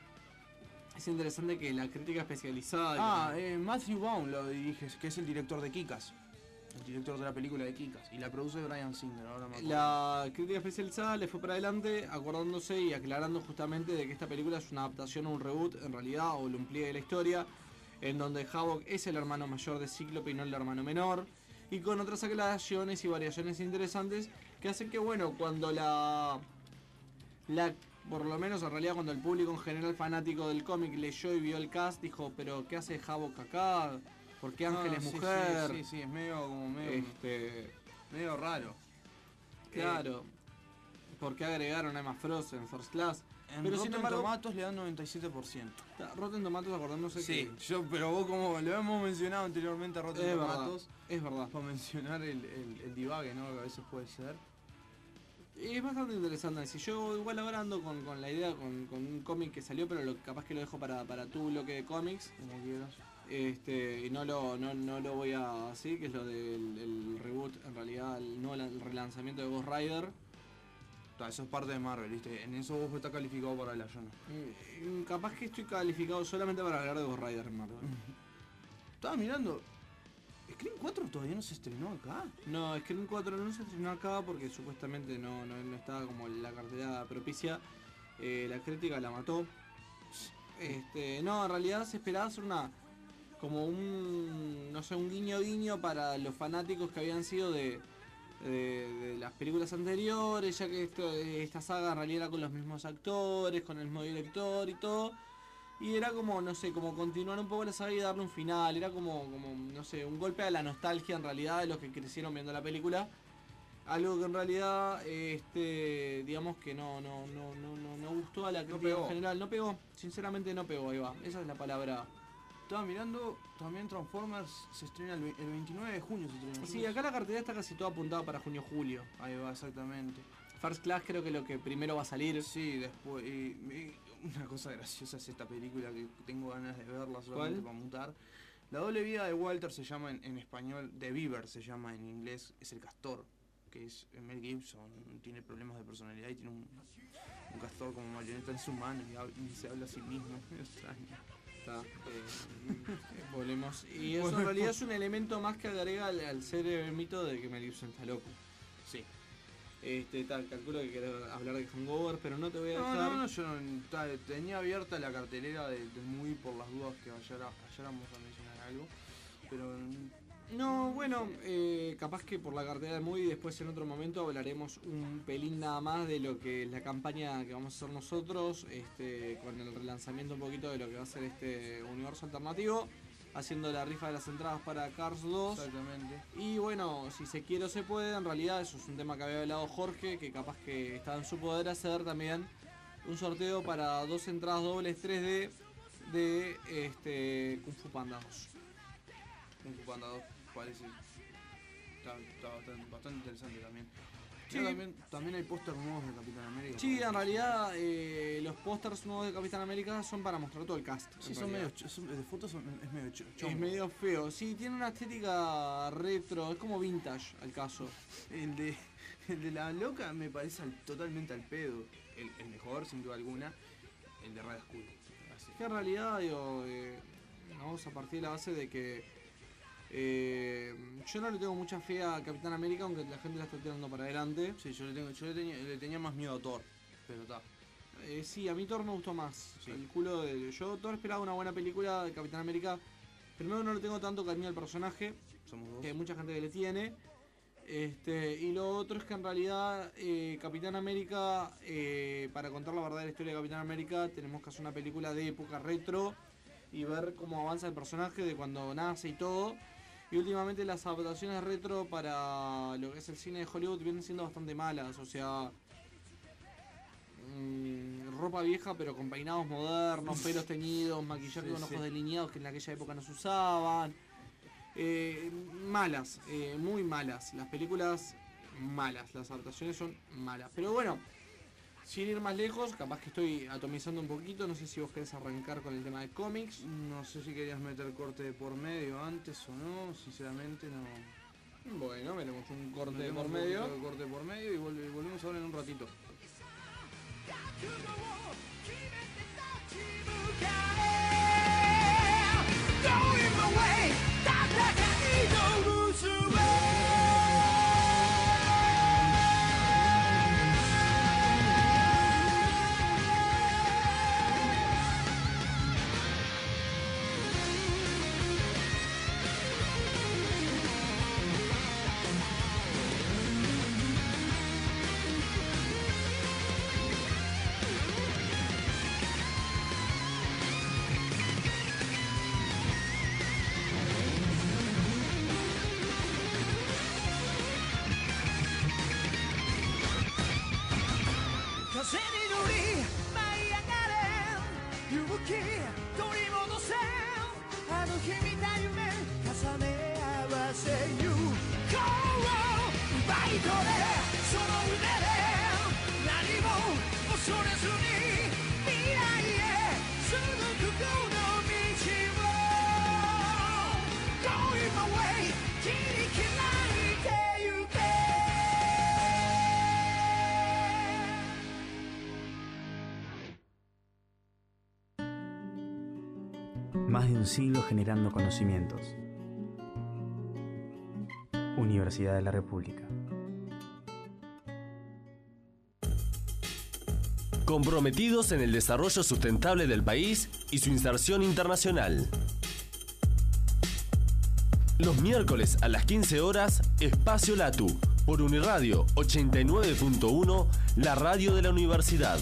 es interesante que la crítica especializada... Ah, eh, Matthew Vaughn lo dirige, que es el director de Kikas. El director de la película de Kikas. Y la produce Bryan Singer, ahora me acuerdo. La crítica especializada le fue para adelante acordándose y aclarando justamente de que esta película es una adaptación a un reboot en realidad o un pliegue de la historia en donde Havok es el hermano mayor de Cíclope y no el hermano menor y con otras aclaraciones y variaciones interesantes que hacen que bueno cuando la la por lo menos en realidad cuando el público en general fanático del cómic leyó y vio el cast dijo pero ¿qué hace Havok acá? ¿Por qué Ángel Ah, es sí, mujer? Sí, sí, sí, es medio como medio, Este, medio raro. claro. ¿Por qué agregaron a Emma Frost en First Class? En Pero sin Rotten embargo- Tomatoes le dan noventa y siete por ciento. Rotten Tomatoes acordándose Sí, que yo, pero vos como lo hemos mencionado anteriormente a Rotten es verdad, Tomatoes, es verdad. para mencionar el, el, el divague, ¿no? Que a veces puede ser. Es bastante interesante. Si yo igual ahora ando con, con la idea, con, con un cómic que salió, pero lo, capaz que lo dejo para, para tu bloque de cómics. Como quieras. Este, y no lo, no, no lo voy a así, que es lo del el reboot, en realidad, el, no el relanzamiento de Ghost Rider. Ta, eso es parte de Marvel, ¿viste? En eso vos estás calificado para la Yana. Mm, Capaz que estoy calificado solamente para hablar de Ghost Rider en Marvel. Estaba mirando. ¿Scream cuatro todavía no se estrenó acá? No, Scream cuatro no se estrenó acá porque supuestamente no, no, no estaba como la cartera propicia. eh, la crítica la mató. Este, no, en realidad se esperaba hacer una como un no sé, un guiño guiño para los fanáticos que habían sido de, de, de las películas anteriores, ya que esto, esta saga en realidad era con los mismos actores, con el mismo director y todo. Y era como, no sé, como continuar un poco la saga y darle un final. Era como, como, no sé, un golpe a la nostalgia en realidad de los que crecieron viendo la película. Algo que en realidad, este, digamos que no, no, no, no, no, no gustó a la crítica pegó. en general. No pegó, sinceramente no pegó, ahí va. Esa es la palabra. Estaba mirando, también Transformers se estrena el, ve- el veintinueve de junio. Se estrena. Sí, acá la cartelera está casi toda apuntada para junio-julio. Ahí va, exactamente. First Class creo que lo que primero va a salir. Sí, después. Y, y una cosa graciosa es esta película que tengo ganas de verla solamente ¿Cuál? para mutar. La doble vida de Walter se llama en, en español, The Beaver se llama en inglés, es el castor, que es Mel Gibson, tiene problemas de personalidad y tiene un, un castor como marioneta en su mano y, hab- y se habla a sí mismo, es extraño. Está, eh, volvemos. Y eso en realidad es un elemento más que agrega al, al ser el mito de que Mel Gibson está loco. Sí. Este, tal, calculo que querés hablar de Hangover, pero no te voy a No, dejar. no, no, yo no, ta- tenía abierta la cartelera de- del movie por las dudas que vayara, vayáramos a mencionar algo, pero mm, No, bueno, eh, capaz que por la cartera de movie después en otro momento hablaremos un pelín nada más de lo que es la campaña que vamos a hacer nosotros, este, con el relanzamiento un poquito de lo que va a ser este universo alternativo, haciendo la rifa de las entradas para Cars dos. exactamente. Y bueno, si se quiere o se puede, en realidad eso es un tema que había hablado Jorge, que capaz que está en su poder hacer también un sorteo para dos entradas dobles tres D de este Kung Fu Panda dos. Kung Fu Panda dos parece está, está bastante, bastante interesante también. Sí. Sí. También, también hay póster nuevos de Capitán América. Sí, en realidad eh, los pósters nuevos de Capitán América son para mostrar todo el cast. Sí, en son realidad. medio, ch- son- de fotos son- es medio ch- Es chongo. medio feo. Sí, tiene una estética retro, es como vintage al caso. El de, el de la loca me parece al- totalmente al pedo. El, el mejor, sin duda alguna, el de Red Skull. Así. Que en realidad, digo, eh, vamos a partir de la base de que eh, yo no le tengo mucha fe a Capitán América, aunque la gente la está tirando para adelante. Sí, yo le, tengo, yo le, tenía, le tenía más miedo a Thor, pero está. Eh, sí, a mí Thor me gustó más. Sí. El culo de. Yo Thor esperaba una buena película de Capitán América. Primero no le tengo tanto cariño al personaje, Somos dos. que hay mucha gente que le tiene. Este, y lo otro es que en realidad eh, Capitán América, eh, para contar la verdadera historia de Capitán América, tenemos que hacer una película de época retro y ver cómo avanza el personaje de cuando nace y todo. Y últimamente las adaptaciones retro para lo que es el cine de Hollywood vienen siendo bastante malas, o sea, mm, ropa vieja pero con peinados modernos, pelos teñidos, maquillaje Sí, con sí. ojos delineados que en aquella época no se usaban. Eh, malas, eh, muy malas. Las películas malas, las adaptaciones son malas. Pero bueno, sin ir más lejos, capaz que estoy atomizando un poquito. No sé si vos querés arrancar con el tema de cómics. No sé si querías meter corte de por medio antes o no, sinceramente no. Bueno, veremos un corte Metemos por un medio. poquito de corte por medio y vol- volvemos ahora en un ratito. 覚悟を決めて立ち向かえ Going my way 戦いの渦へ風に乗り舞い上がれ勇気取り戻せあの日見た夢重ね合わせ You Go 奪い取れその腕で何も恐れずに未来へ続くこの道を Going my way 切り開いてゆけ Más de un siglo generando conocimientos. Universidad de la República. comprometidos en el desarrollo sustentable del país y su inserción internacional. Los miércoles a las quince horas, Espacio Latu, por Uniradio ochenta y nueve punto uno, la radio de la universidad.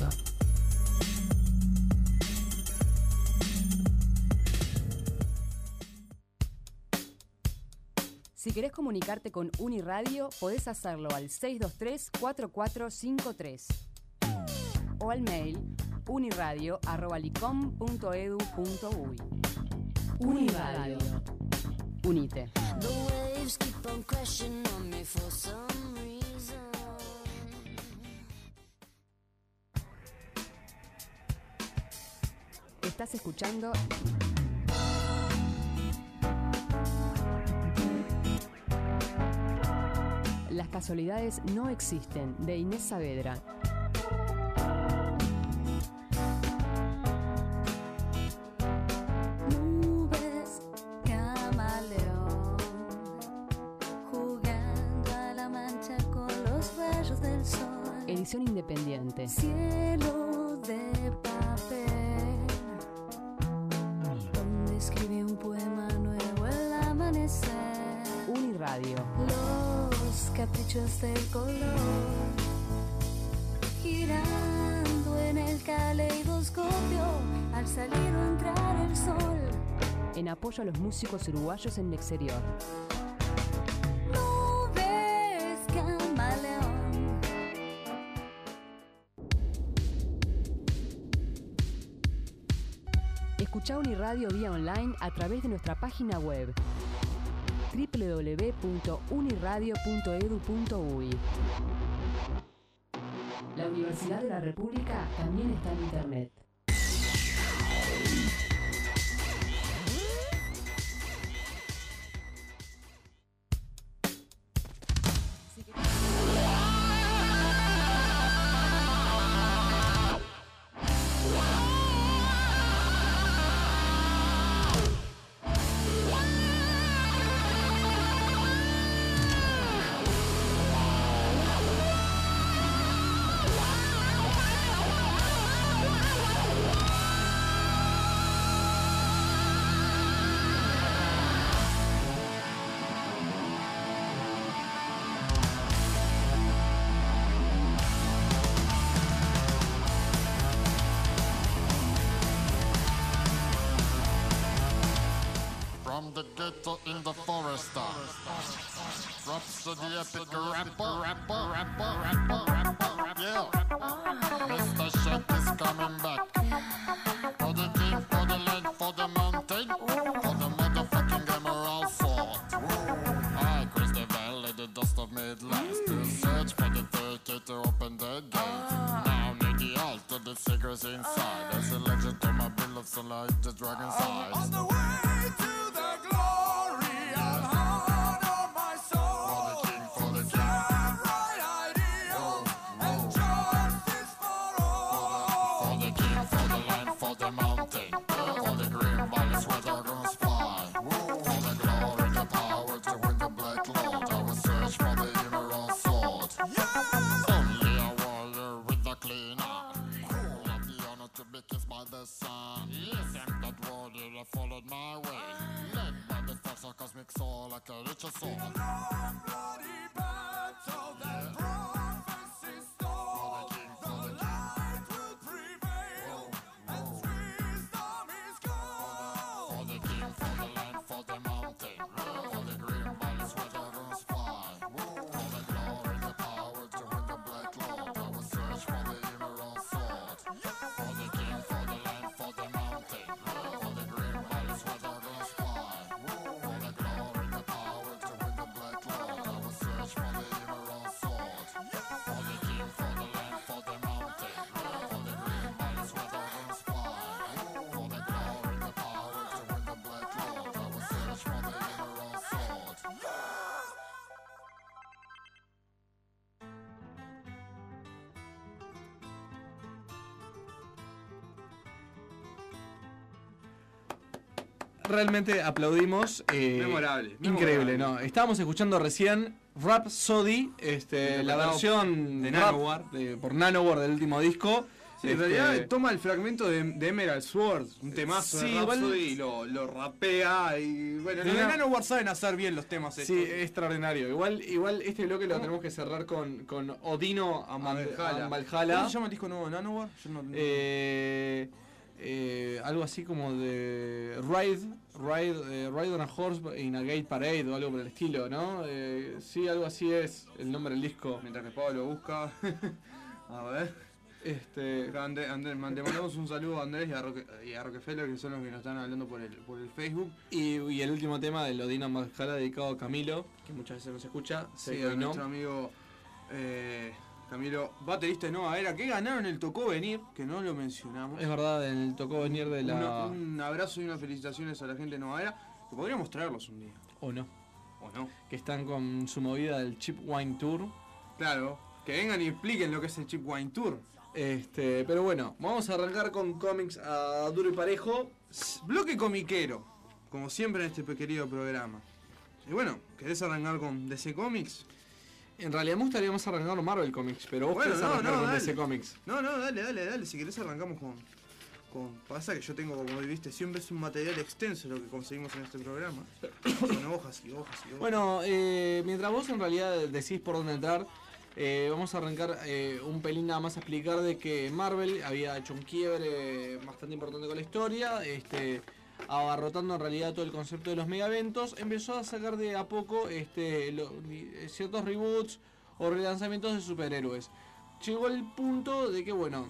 Si querés comunicarte con Uniradio, podés hacerlo al seis dos tres, cuatro cuatro cinco tres o al mail uniradio arroba licom punto edu punto uy. Uniradio. Unite. Estás escuchando Las casualidades no existen, de Inés Saavedra. Nubes, camaleón, jugando a la mancha con los rayos del sol. Edición independiente. Cielo de papel, donde escribí un poema nuevo el amanecer. Uniradio. Los caprichos del color, girando en el caleidoscopio al salir o entrar el sol. En apoyo a los músicos uruguayos en el exterior. Nubes, camaleón. Escuchá Uniradio vía online a través de nuestra página web doble u doble u doble u punto uniradio punto edu punto uy. La Universidad de la República también está en internet. the ghetto in the forest. Rhapsody epic rapper, rapper, rapper, rapper, rapper, yeah. Mister Shaq is coming back. For the king, for the land, for the mountain, for the motherfucking emerald sword. I cross the valley, the dust of Midlands, to search for the third key to open the gate. Now near the altar, the secrets inside. There's a legend to my bill of sunlight, the dragon's eyes. On the way to the glory and heart of my soul. For the king, for the king. Stand right ideal and justice for all. For the king, for the land, for the mountain. For the green valleys where dragons fly. For the glory, the power to win the black lord. I will search for the emerald sword. Only a warrior with a clean heart. Who have the honor to be kissed by the sun. Yes, I'm that warrior that followed my way. Led by the force of cosmic soul like a richer soul. Long bloody battle that prophecy stole. The light will prevail and wisdom is gold. For the king, for the land, for the mountain. For the green valleys where dragons fly. For the glory, the power to win the black lord. I will search for the emerald sword. For the king, for the land, for the mountain. For the green valleys where dragons fly. For the glory, the power to win the black lord. I will search for the emerald sword. For the king, for the land, for the mountain. For the green valleys where dragons fly. For the glory, the power to win the black lord. I will search for the emerald sword. Realmente aplaudimos. eh, Memorable, Increíble, memorable. ¿no? Estábamos escuchando recién Rhapsody, este, la Interpretado versión de rap Nanowar. de- por Nanowar del último disco. Sí, en Este, realidad toma el fragmento de, de Emerald Sword, un temazo Sí, de Rhapsody, igual- y lo, lo rapea y bueno, los Una- de Nanowar saben hacer bien los temas estos. Sí, es extraordinario. Igual, igual este bloque lo tenemos que cerrar con, con Odino a, Man- a Valhalla. ¿Cómo se llama el disco nuevo de Nanowar? Yo no, no- Eh, eh, algo así como de Ride, Ride, eh, Ride on a Horse in a Gate Parade o algo por el estilo, ¿no? Eh, sí, algo así es el nombre del disco. Mientras que Pablo busca. A ver. Este, Acá André- André- man- te mandamos un saludo a Andrés y a, Roque- y a Rockefeller, que son los que nos están hablando por el, por el Facebook. y, y el último tema del Odino a Valhalla dedicado a Camilo, que muchas veces no se escucha, Sí, sé a que hoy no. nuestro amigo eh, Camilo, baterista de Nueva Era, que ganaron el Tocó Venir, que no lo mencionamos. Es verdad, el tocó venir de la... Una- un abrazo y unas felicitaciones a la gente de Nueva Era, que podríamos traerlos un día. O no. ¿O no? Que están con su movida del Chip Wine Tour. Claro, que vengan y expliquen lo que es el Chip Wine Tour. Este, pero bueno, vamos a arrancar con cómics a duro y parejo. Bloque comiquero, como siempre en este querido programa. Y bueno, ¿querés arrancar con D C Comics? En realidad me gustaría más arrancar con Marvel Comics, pero vos Bueno, querés no, arrancar no, con dale. D C Comics. No, no, dale, dale, dale. Si querés arrancamos con... con pasa que yo tengo, como viste, siempre es un material extenso lo que conseguimos en este programa. Son hojas y hojas y hojas. Bueno, eh, mientras vos en realidad decís por dónde entrar, eh, vamos a arrancar eh, un pelín nada más a explicar de que Marvel había hecho un quiebre bastante importante con la historia, este, abarrotando en realidad todo el concepto de los megaeventos, empezó a sacar de a poco este, lo- ciertos reboots o relanzamientos de superhéroes. Llegó el punto de que, bueno,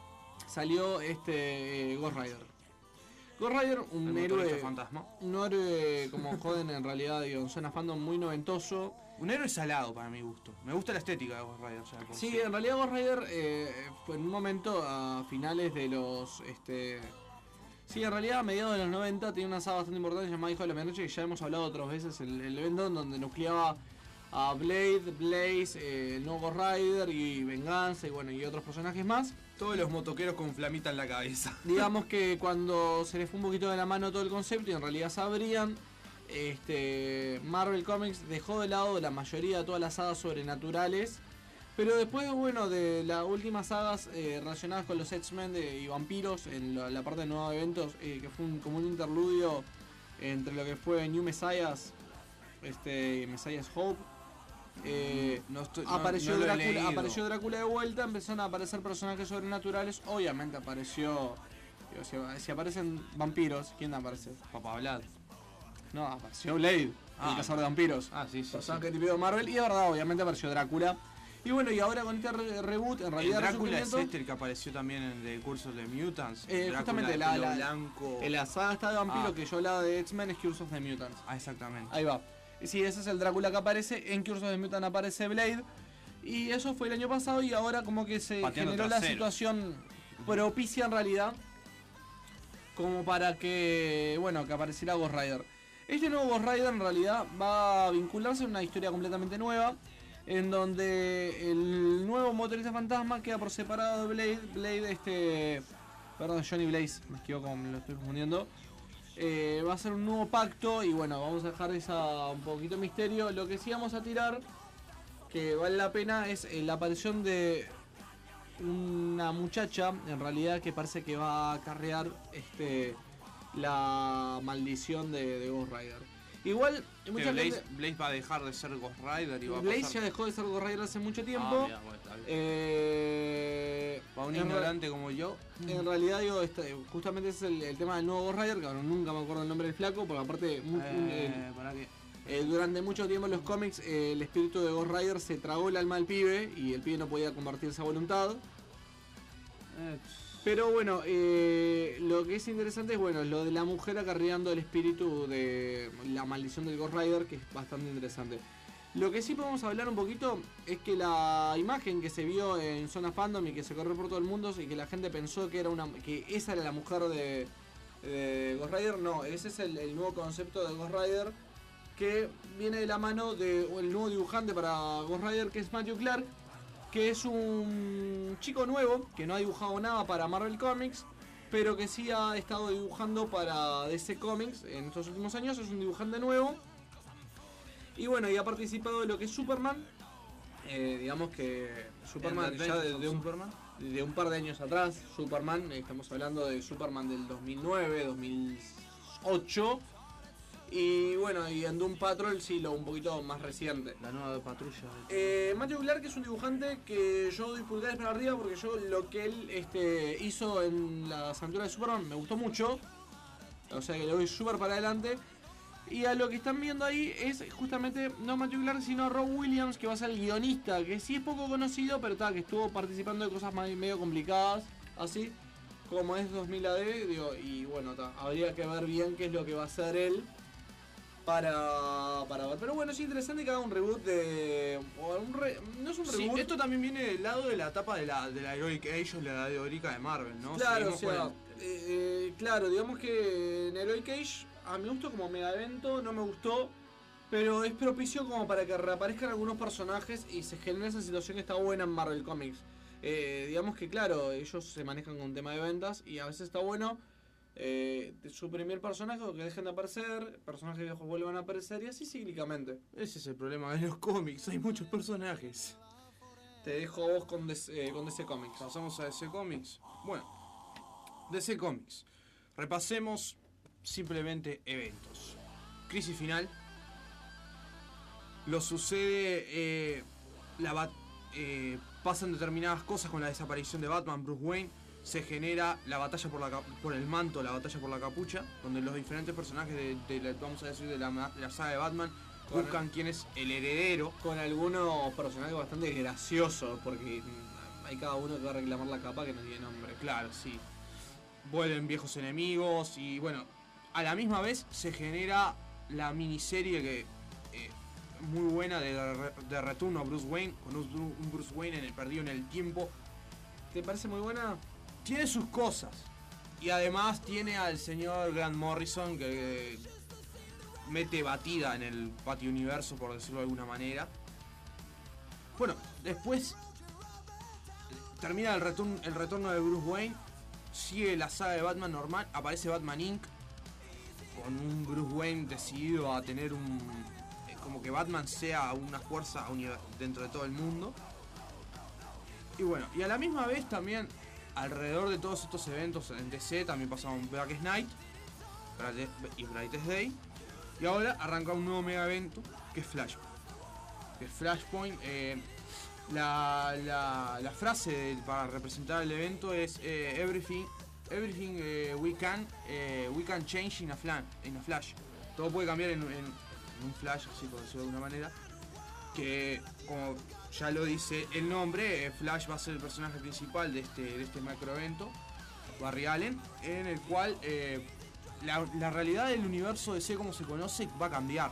salió este eh, Ghost Rider. Ghost Rider, un El héroe, motorista fantasma. un héroe como joden en realidad, digo, en zona fandom muy noventoso. Un héroe salado para mi gusto. Me gusta la estética de Ghost Rider. O sea, por Sí, en realidad Ghost Rider eh, fue en un momento a finales de los... este Sí, en realidad a mediados de los noventa tenía una saga bastante importante llamada Hijo de la Medianoche, que ya hemos hablado otras veces, el, el evento en donde nucleaba a Blade, Blaze, eh, el nuevo Ghost Rider y Venganza y bueno, y otros personajes más. Todos los motoqueros con flamita en la cabeza. Digamos que cuando se les fue un poquito de la mano todo el concepto y en realidad sabrían, este, Marvel Comics dejó de lado la mayoría de todas las sagas sobrenaturales, pero después, bueno, de las últimas sagas eh, relacionadas con los X-Men de- y vampiros en la, la parte de nuevos eventos, eh, que fue un, como un interludio entre lo que fue New Messiahs, este, y Messiah's Hope. Eh, No estoy- no- apareció, no lo he Drácula, leído. apareció Drácula de vuelta, empezaron a aparecer personajes sobrenaturales, obviamente apareció, digo, si, si aparecen vampiros, ¿quién aparece? Papá Vlad. No, apareció Blade, Ah. el cazador de vampiros, Ah, sí, sí. sí. personaje típico de Marvel, y de verdad, obviamente apareció Drácula. Y bueno, y ahora con este re- reboot, en El realidad Drácula es resurgimiento, este el que apareció también en The Curse of the Mutants. Eh, Drácula justamente de la- pelo la- blanco. en la saga está de vampiro Ah. que yo hablaba de X-Men es Curse of the Mutants. Ah, exactamente. Ahí va. Y sí, ese es el Drácula que aparece. En Curse of the Mutant aparece Blade. Y eso fue el año pasado y ahora como que se Pateando generó la trasero. situación propicia en realidad como para que, bueno, que apareciera Ghost Rider. Este nuevo Ghost Rider en realidad va a vincularse a una historia completamente nueva en donde el nuevo motorista fantasma queda por separado de Blade. Blade, este... Perdón, Johnny Blaze, me equivoco, me lo estoy confundiendo. Eh, va a ser un nuevo pacto y bueno, vamos a dejar esa un poquito de misterio. Lo que sí vamos a tirar, que vale la pena, es eh, la aparición de una muchacha, en realidad, que parece que va a acarrear este, la maldición de, de Ghost Rider. Igual, Que mucha Blaze, gente... Blaze va a dejar de ser Ghost Rider y va a Blaze pasar... ya dejó de ser Ghost Rider hace mucho Ah, tiempo. mirá, bueno, está bien. Eh, Para un en re- ignorante como yo. En realidad, digo, este, justamente ese es el, el tema del nuevo Ghost Rider, que ahora nunca me acuerdo el nombre del flaco, porque aparte mu- Eh, el- para que... eh, durante mucho tiempo en los cómics eh, el espíritu de Ghost Rider se tragó el alma del pibe y el pibe no podía convertirse a voluntad. eh, Pero bueno, eh, lo que es interesante es bueno, lo de la mujer acarreando el espíritu de la maldición del Ghost Rider, que es bastante interesante. Lo que sí podemos hablar un poquito es que la imagen que se vio en Zona Fandom y que se corrió por todo el mundo y que la gente pensó que era una que esa era la mujer de, de Ghost Rider, no, ese es el, el nuevo concepto de Ghost Rider que viene de la mano del nuevo dibujante para Ghost Rider, que es Matthew Clark, que es un chico nuevo que no ha dibujado nada para Marvel Comics, pero que sí ha estado dibujando para D C Comics en estos últimos años. Es un dibujante nuevo y bueno, y ha participado de lo que es Superman. Eh, digamos que Superman ¿En ya Adventures de, of de un Superman? de un par de años atrás, Superman, estamos hablando de Superman del dos mil nueve, dos mil ocho, y bueno, y en Doom Patrol sí, lo un poquito más reciente. La nueva patrulla. Eh, Matthew Clark es un dibujante que yo doy pulgares para arriba porque yo lo que él este, hizo en las aventuras de Superman me gustó mucho, o sea que le doy súper para adelante. Y a lo que están viendo ahí es justamente no Matthew Clark sino Rob Williams, que va a ser el guionista, que sí es poco conocido, pero está, que estuvo participando de cosas más, medio complicadas, así como es dos mil A D, digo, y bueno, ta, habría que ver bien qué es lo que va a hacer él para, para ver. Pero bueno, es interesante que haga un reboot de... o un re, no es un Sí, reboot. esto también viene del lado de la etapa de la, de la Heroic Age o la edad heroica de Marvel, ¿no? Claro, o Seguimos sea, con eh, claro, digamos que en Heroic Age a mi gusto como mega evento no me gustó, pero es propicio como para que reaparezcan algunos personajes y se genere esa situación que está buena en Marvel Comics. Eh, digamos que claro, ellos se manejan con tema de ventas y a veces está bueno eh, suprimir personajes o que dejen de aparecer, personajes viejos vuelvan a aparecer y así cíclicamente. Ese es el problema de los cómics, hay muchos personajes. Te dejo a vos con, D C, eh, con D C Comics. Pasamos a D C Comics. Bueno, D C Comics. Repasemos simplemente eventos. Crisis final. Lo sucede. Eh, la bat, eh, pasan determinadas cosas con la desaparición de Batman, Bruce Wayne. Se genera la batalla por, la, por el manto, la batalla por la capucha, donde los diferentes personajes de, de la, vamos a decir, de la, de la saga de Batman buscan quién es el heredero. Con algunos personajes bastante graciosos, porque mm, hay cada uno que va a reclamar la capa que no tiene nombre. Claro, sí. Vuelven viejos enemigos y bueno, a la misma vez se genera la miniserie que eh, muy buena de, de retorno a Bruce Wayne, con un, un Bruce Wayne en el perdido en el tiempo. ¿Te parece muy buena? Tiene sus cosas. Y además tiene al señor Grant Morrison que eh, mete batida en el patio universo, por decirlo de alguna manera. Bueno, después termina el retorno, el retorno de Bruce Wayne. Sigue la saga de Batman normal. Aparece Batman incorporated. Con un Bruce Wayne decidido a tener un... eh, como que Batman sea una fuerza dentro de todo el mundo. Y bueno, y a la misma vez también, alrededor de todos estos eventos en D C, también pasaron Blackest Night y Brightest Day. Y ahora arranca un nuevo mega evento, que es Flashpoint. Que es Flashpoint, eh, la, la, la frase de, para representar el evento es eh, Everything, everything eh, we can eh, we can change in a, flash, in a flash. Todo puede cambiar en, en, en un flash, así por decirlo de alguna manera. Que, como ya lo dice el nombre, Flash va a ser el personaje principal de este, de este macroevento, Barry Allen, en el cual eh, la, la realidad del universo D C como se conoce va a cambiar.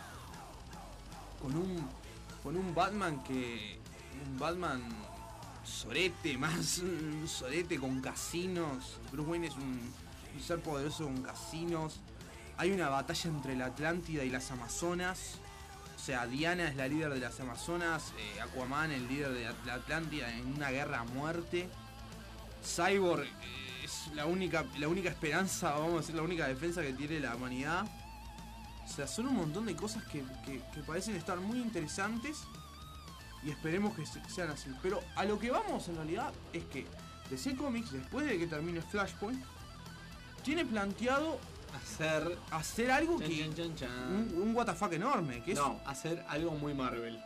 Con un, con un Batman que... un Batman sorete, más un sorete con casinos. Bruce Wayne es un, un ser poderoso con casinos. Hay una batalla entre la Atlántida y las Amazonas. O sea, Diana es la líder de las Amazonas, eh, Aquaman el líder de la Atlántida en una guerra a muerte. Cyborg eh, es la única, la única esperanza, vamos a decir, la única defensa que tiene la humanidad. O sea, son un montón de cosas que, que, que parecen estar muy interesantes y esperemos que sean así. Pero a lo que vamos en realidad es que D C Comics, después de que termine Flashpoint, tiene planteado Hacer... hacer algo Chan, que... chan, chan, chan. Un, un W T F enorme, que es... No, hacer algo muy Marvel.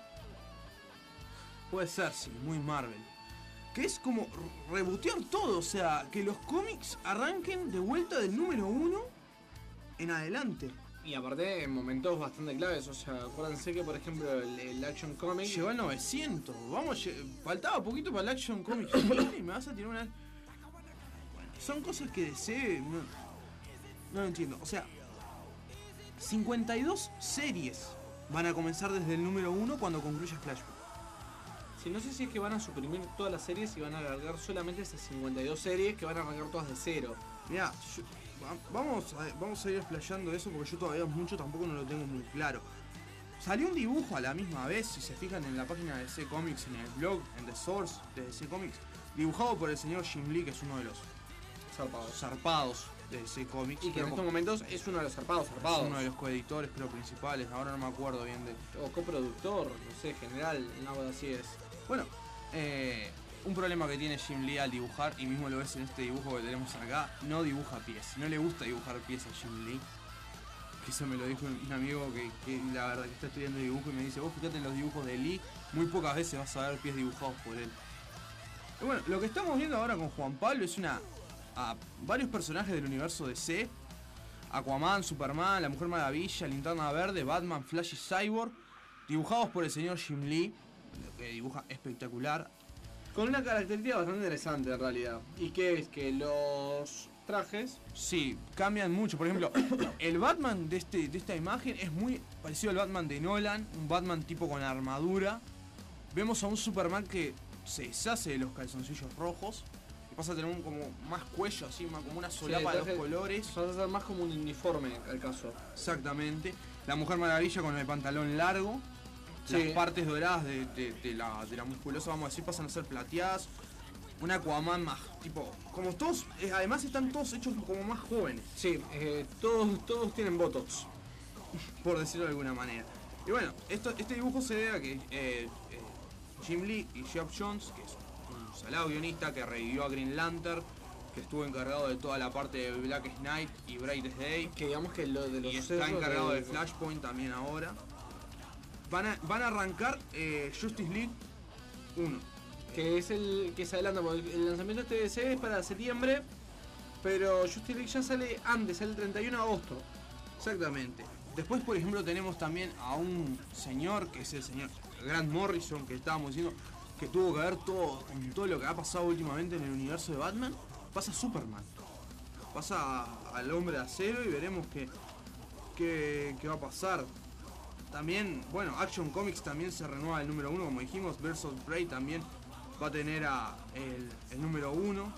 Puede ser, sí, muy Marvel. Que es como rebotear todo, o sea, que los cómics arranquen de vuelta del número uno en adelante. Y aparte en momentos bastante claves, o sea, acuérdense que por ejemplo el, el Action Comic... Llegó al novecientos, vamos, faltaba poquito para el Action Comic y me vas a tirar una... Son cosas que D C... No, no lo entiendo, o sea, cincuenta y dos series van a comenzar desde el número uno cuando concluya Flashpoint. Si no sé si es que van a suprimir todas las series y van a alargar solamente esas cincuenta y dos series que van a arrancar todas de cero. Mirá, yo, vamos, a, vamos a ir explayando eso porque yo todavía mucho tampoco no lo tengo muy claro. Salió un dibujo a la misma vez, si se fijan en la página de D C Comics, en el blog, en The Source de D C Comics, dibujado por el señor Jim Lee, que es uno de los Zarpados. zarpados de D C Comics. Y que en Creo estos momentos es uno de los zarpados, es zarpados. uno de los coeditores, creo, principales, ahora no me acuerdo bien de... O coproductor, no sé, general, algo así es. Bueno, eh, un problema que tiene Jim Lee al dibujar, y mismo lo ves en este dibujo que tenemos acá, no dibuja pies. No le gusta dibujar pies a Jim Lee. Que eso me lo dijo un amigo que, que la verdad que está estudiando dibujo y me dice, vos fíjate en los dibujos de Lee, muy pocas veces vas a ver pies dibujados por él. Y bueno, lo que estamos viendo ahora con Juan Pablo es una a varios personajes del universo D C. Aquaman, Superman, la Mujer Maravilla, Linterna Verde, Batman, Flash y Cyborg, dibujados por el señor Jim Lee, que dibuja espectacular. Con una característica bastante interesante en realidad. Y que es que los trajes... Sí, cambian mucho. Por ejemplo, el Batman de, este, de esta imagen es muy parecido al Batman de Nolan, un Batman tipo con armadura. Vemos a un Superman que se deshace de los calzoncillos rojos y pasa a tener un como más cuello, así, más como una solapa Sí, de dos colores. Pasa a ser más como un uniforme al caso. Exactamente. La Mujer Maravilla con el pantalón largo. Sí. Las partes doradas de, de- de la, de la musculosa, vamos a decir, pasan a ser plateadas. Un Aquaman más, tipo, como todos, eh, además están todos hechos como más jóvenes, Sí, eh, todos, todos tienen botox. por decirlo de alguna manera. Y bueno, esto, este dibujo se debe a que eh, eh, Jim Lee y Geoff Johns, que es un salado guionista que revivió a Green Lantern, que estuvo encargado de toda la parte de Black Knight y Brightest Day, Que digamos que lo de los y está cerros encargado de Flashpoint también ahora. Van a, van a arrancar eh, Justice League uno. Que es el que se adelanta, porque el lanzamiento de este D C es para septiembre, pero Justice League ya sale antes, sale el treinta y uno de agosto. Exactamente. Después, por ejemplo, tenemos también a un señor, que es el señor Grant Morrison, que estábamos diciendo que tuvo que ver todo, con todo lo que ha pasado últimamente en el universo de Batman. Pasa a Superman. Pasa a- al Hombre de Acero y veremos qué, qué, qué va a pasar. También, bueno, Action Comics también se renueva el número uno, como dijimos. Birds of Prey también va a tener a el, el número uno.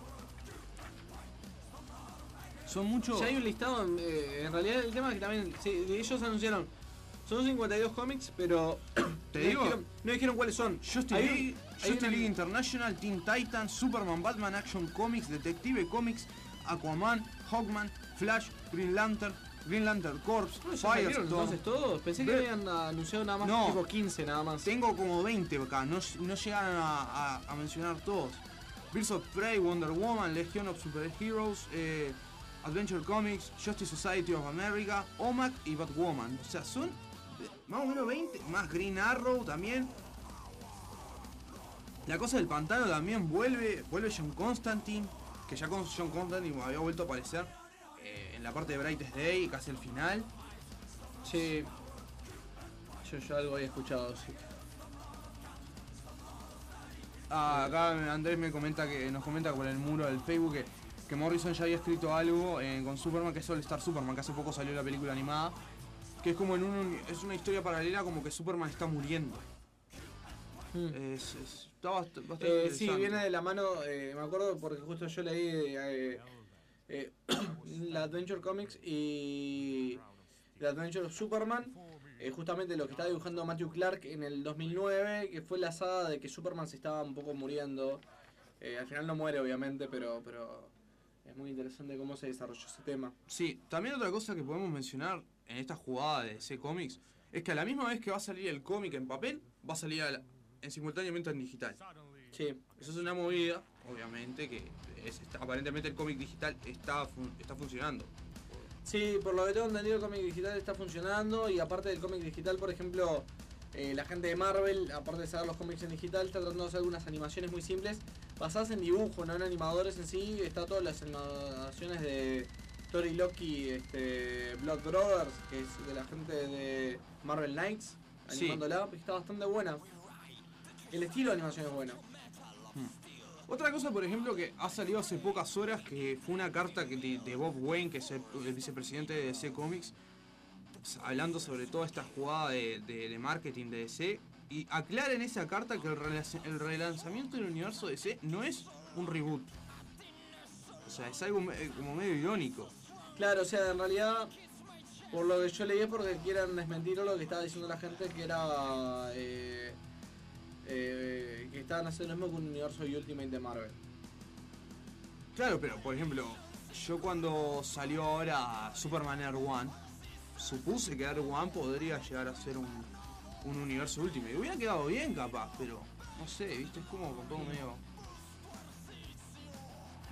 Son muchos... Ya hay un listado, eh, en realidad el tema es que también sí, ellos anunciaron, son cincuenta y dos cómics, pero Te no, digo, dijeron, no dijeron cuáles son. Justice, Hay un- League, hay Justice una- League International, Teen Titans, Superman, Batman, Action Comics, Detective Comics, Aquaman, Hawkman, Flash, Green Lantern, Green Lantern Corps, ¿No ya salieron Firestorm. entonces todos? Pensé que Ve- habían anunciado nada más No. tipo quince nada más. Tengo como veinte acá, no, no llegaron a, a- a mencionar todos. Birds of Prey, Wonder Woman, Legion of Superheroes, eh, Adventure Comics, Justice Society of America, O M A C y Batwoman. O sea, son eh, más o menos veinte, más Green Arrow también. La cosa del pantano también vuelve, vuelve John Constantine, que ya con John Constantine había vuelto a aparecer eh, en la parte de Brightest Day, casi al final. Sí. Yo ya algo había escuchado, sí. Ah, acá Andrés me comenta que nos comenta por el muro del Facebook que, que Morrison ya había escrito algo eh, con Superman, que es All Star Superman, que hace poco salió la película animada, que es como en un, es una historia paralela, como que Superman está muriendo. Mm. Es, es- está bast- bastante Eh, sí, interesante. viene de la mano, eh, me acuerdo porque justo yo leí eh, eh, la Adventure Comics y la Adventure of Superman, eh, justamente lo que estaba dibujando Matthew Clark en el dos mil nueve, que fue la saga de que Superman se estaba un poco muriendo. Eh, al final no muere obviamente, pero, pero es muy interesante cómo se desarrolló ese tema. Sí, también otra cosa que podemos mencionar en esta jugada de D C Comics es que a la misma vez que va a salir el cómic en papel, va a salir a la- en simultáneamente en digital. Sí, Eso es una movida, obviamente, que es- está- aparentemente el cómic digital está, fun- está funcionando. sí, por lo que tengo entendido el cómic digital está funcionando y aparte del cómic digital, por ejemplo, eh, la gente de Marvel, aparte de sacar los cómics en digital, está tratando de hacer algunas animaciones muy simples, basadas en dibujo, no en animadores en sí. Está todas las animaciones de Tori Loki, este, Blood Brothers, que es de la gente de Marvel Knights, Sí. animándola, que está bastante buena. El estilo de animación es bueno. Otra cosa, por ejemplo, que ha salido hace pocas horas, que fue una carta que de, de Bob Wayne, que es el, el vicepresidente de D C Comics, hablando sobre toda esta jugada de, de- de marketing de D C, y aclara en esa carta que el, relac- el relanzamiento del universo D C no es un reboot. O sea, es algo me- como medio irónico. Claro, o sea, en realidad, por lo que yo leí es porque quieran desmentir lo que estaba diciendo la gente, que era eh, eh, que estaban haciendo lo mismo con un universo de Ultimate de Marvel. Claro, pero por ejemplo, yo cuando salió ahora Superman Air One, supuse que Air One podría llegar a ser un, un universo Ultimate. Hubiera quedado bien capaz, pero no sé, viste, es como con todo medio...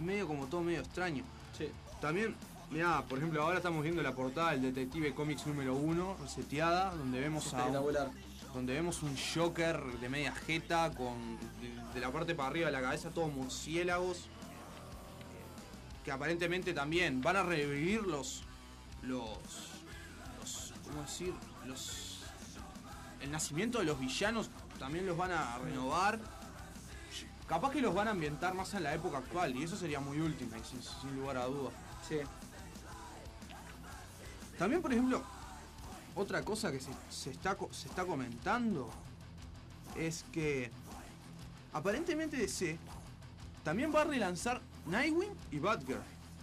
medio como todo medio extraño. Sí. También, mirá, por ejemplo, ahora estamos viendo la portada del Detective Comics número uno, reseteada, donde vemos a un, Espectacular. donde vemos un Joker de media jeta, con de, de la parte para arriba de la cabeza todo murciélagos, que aparentemente también van a revivir los, los, los, ¿cómo decir? Los, el nacimiento de los villanos también los van a renovar. Capaz que los van a ambientar más en la época actual, y eso sería muy Ultimate, sin, sin lugar a dudas. Sí. También, por ejemplo, otra cosa que se, se está, co- se está comentando es que aparentemente D C también va a relanzar Nightwing y Batgirl.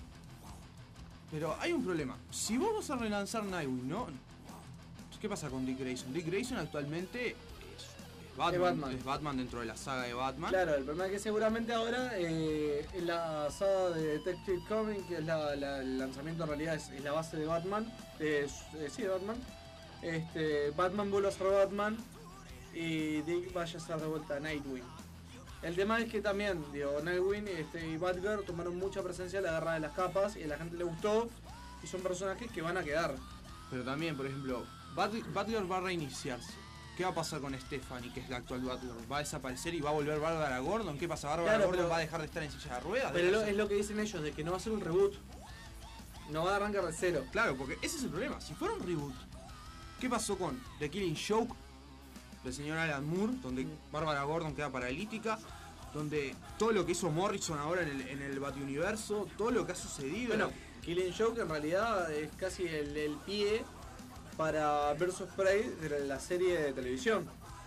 Pero hay un problema. Si vos vas a relanzar Nightwing, ¿no? ¿Qué pasa con Dick Grayson? Dick Grayson actualmente es, es Batman, Es Batman. es Batman dentro de la saga de Batman. Claro, el problema es que seguramente ahora eh, en la saga de Detective Comics, que es la, la- el lanzamiento en realidad es, es la base de Batman, eh, eh, sí, de Batman, este, Batman vuelve a ser Batman y Dick vaya a ser de vuelta a Nightwing. El tema es que también, digo, Nightwing este, y Batgirl tomaron mucha presencia en la guerra de las capas y a la gente le gustó y son personajes que van a quedar. Pero también, por ejemplo, Bat Batgirl va a reiniciarse. ¿Qué va a pasar con Stephanie, que es la actual Batgirl? ¿Va a desaparecer y va a volver Bárbara Gordon? ¿Qué pasa? ¿Bárbara Claro, Gordon pero- va a dejar de estar en silla de ruedas? Pero lo- ¿Deja de es lo que dicen ellos, de que no va a ser un reboot. No va a arrancar de cero. Claro, porque ese es el problema. Si fuera un reboot, ¿qué pasó con The Killing Joke del señor Alan Moore, donde Bárbara Gordon queda paralítica, donde todo lo que hizo Morrison ahora en el, en el Batiuniverso, todo lo que ha sucedido? Bueno, Killing Joke en realidad es casi el, el pie para Birds of Prey de la serie de televisión.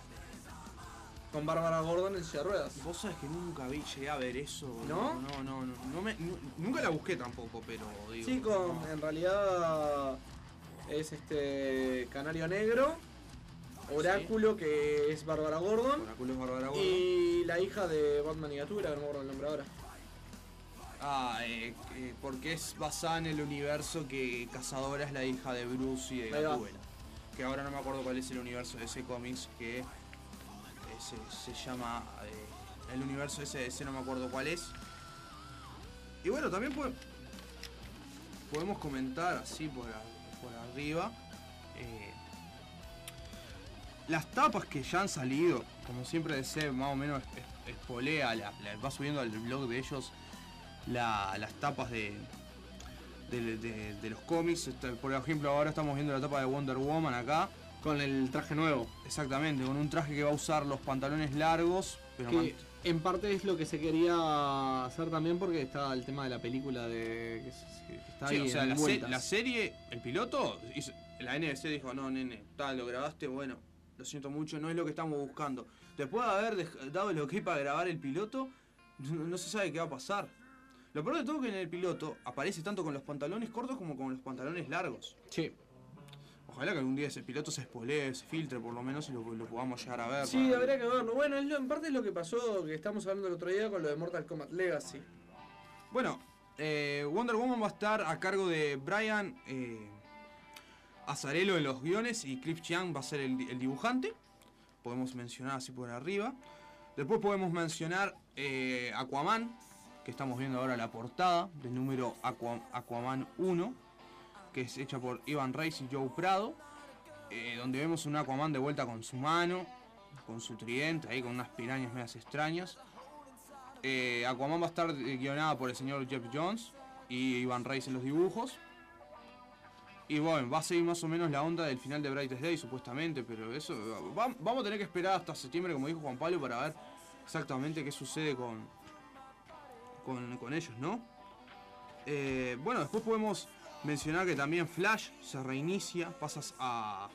Con Bárbara Gordon en silla de ruedas. vos sabés que nunca vi, llegué a ver eso. ¿No? No, no, no. no me- nu- nunca la busqué tampoco, pero digo. Sí, con, no. en realidad es este Canario Negro, Oráculo que es Bárbara Gordon Oráculo es Bárbara Gordon. y la hija de Batman y Gatúbela, que no me acuerdo el nombre ahora. Ah, eh, eh, porque es basada en el universo que Cazadora es la hija de Bruce y de Ahí va. Gatúbela. Que ahora no me acuerdo cuál es el universo de ese cómics que eh, se, se llama. eh, el universo ese de ese no me acuerdo cuál es. Y bueno, también po- podemos comentar así por, a- por arriba. eh, las tapas que ya han salido, como siempre D C más o menos es- espolea, la, la- va subiendo al blog de ellos la- las tapas de, de, de- de los cómics. Este, por ejemplo, ahora estamos viendo la tapa de Wonder Woman acá. Con el traje nuevo. Exactamente, con un traje que va a usar los pantalones largos, pero Que man- en parte es lo que se quería hacer también porque está el tema de la película de que, se- que está sí, ahí o sea, en la, se- vueltas. la serie, el piloto, hizo- la N B C dijo, no, nene, tal, lo grabaste, bueno, lo siento mucho, no es lo que estamos buscando. Después de haber dej- dado el ok para grabar el piloto, no, no se sabe qué va a pasar. Lo peor de todo es que en el piloto aparece tanto con los pantalones cortos como con los pantalones largos. Sí. Ojalá que algún día ese piloto se spoilee, se filtre por lo menos y lo, lo podamos llegar a ver. Sí, para- habría que verlo. Bueno, es lo- en parte es lo que pasó, que estamos hablando el otro día con lo de Mortal Kombat Legacy. Bueno, eh, Wonder Woman va a estar a cargo de Brian eh, Azzarello en los guiones y Cliff Chiang va a ser el, di- el dibujante. Podemos mencionar así por arriba. Después podemos mencionar eh, Aquaman, que estamos viendo ahora la portada del número Aqua- Aquaman uno, que es hecha por Ivan Reis y Joe Prado, eh, donde vemos un Aquaman de vuelta con su mano, con su tridente, ahí con unas pirañas medias extrañas. Eh, Aquaman va a estar eh, guionada por el señor Jeff Jones y Ivan Reis en los dibujos. Y bueno, va a seguir más o menos la onda del final de Brightest Day supuestamente, pero eso va- vamos a tener que esperar hasta septiembre, como dijo Juan Pablo, para ver exactamente qué sucede con, con, con ellos, ¿no? Eh, bueno, después podemos mencionar que también Flash se reinicia, pasas a...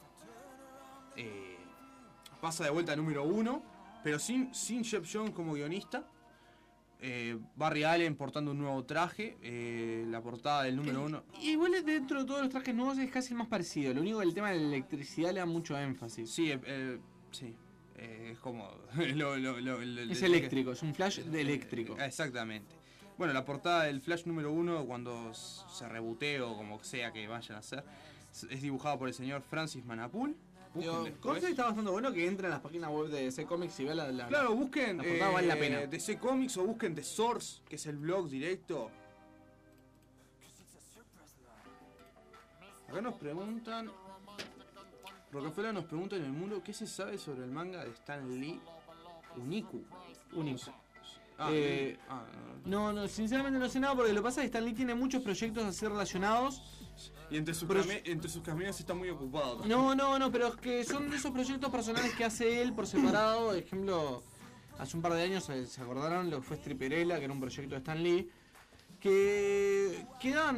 eh, pasa de vuelta a número uno, pero sin, sin Jeff Jones como guionista. Eh, Barry Allen portando un nuevo traje, eh, la portada del número uno. Igual dentro de todos los trajes nuevos es casi el más parecido. Lo único que el tema de la electricidad le da mucho énfasis. Sí, eh, eh, sí. Eh, es como... lo- lo- lo- lo- Es lo- eléctrico, es un flash de eléctrico. Eh, Exactamente. Bueno, la portada del Flash número uno, cuando s- se rebotee o como sea que vayan a hacer, s- es dibujada por el señor Francis Manapul. busquen Digo, después. Concept está bastante bueno que entren a las páginas web de D C Comics y vean la, la, Claro, busquen la portada, vale la eh, pena. D C Comics o busquen The Source, que es el blog directo. Acá nos preguntan... Rockefeller nos pregunta en el muro ¿qué se sabe sobre el manga de Stan Lee Uniku? único. Ah, Eh, ah, no. No, no, sinceramente no sé nada porque lo que pasa es que Stan Lee tiene muchos proyectos así relacionados. Y entre sus, pero- cami- entre sus caminos está muy ocupado. No, no, no, pero es que son de esos proyectos personales que hace él por separado. Por ejemplo, hace un par de años se, se acordaron lo que fue Stripperella, que era un proyecto de Stan Lee, que quedan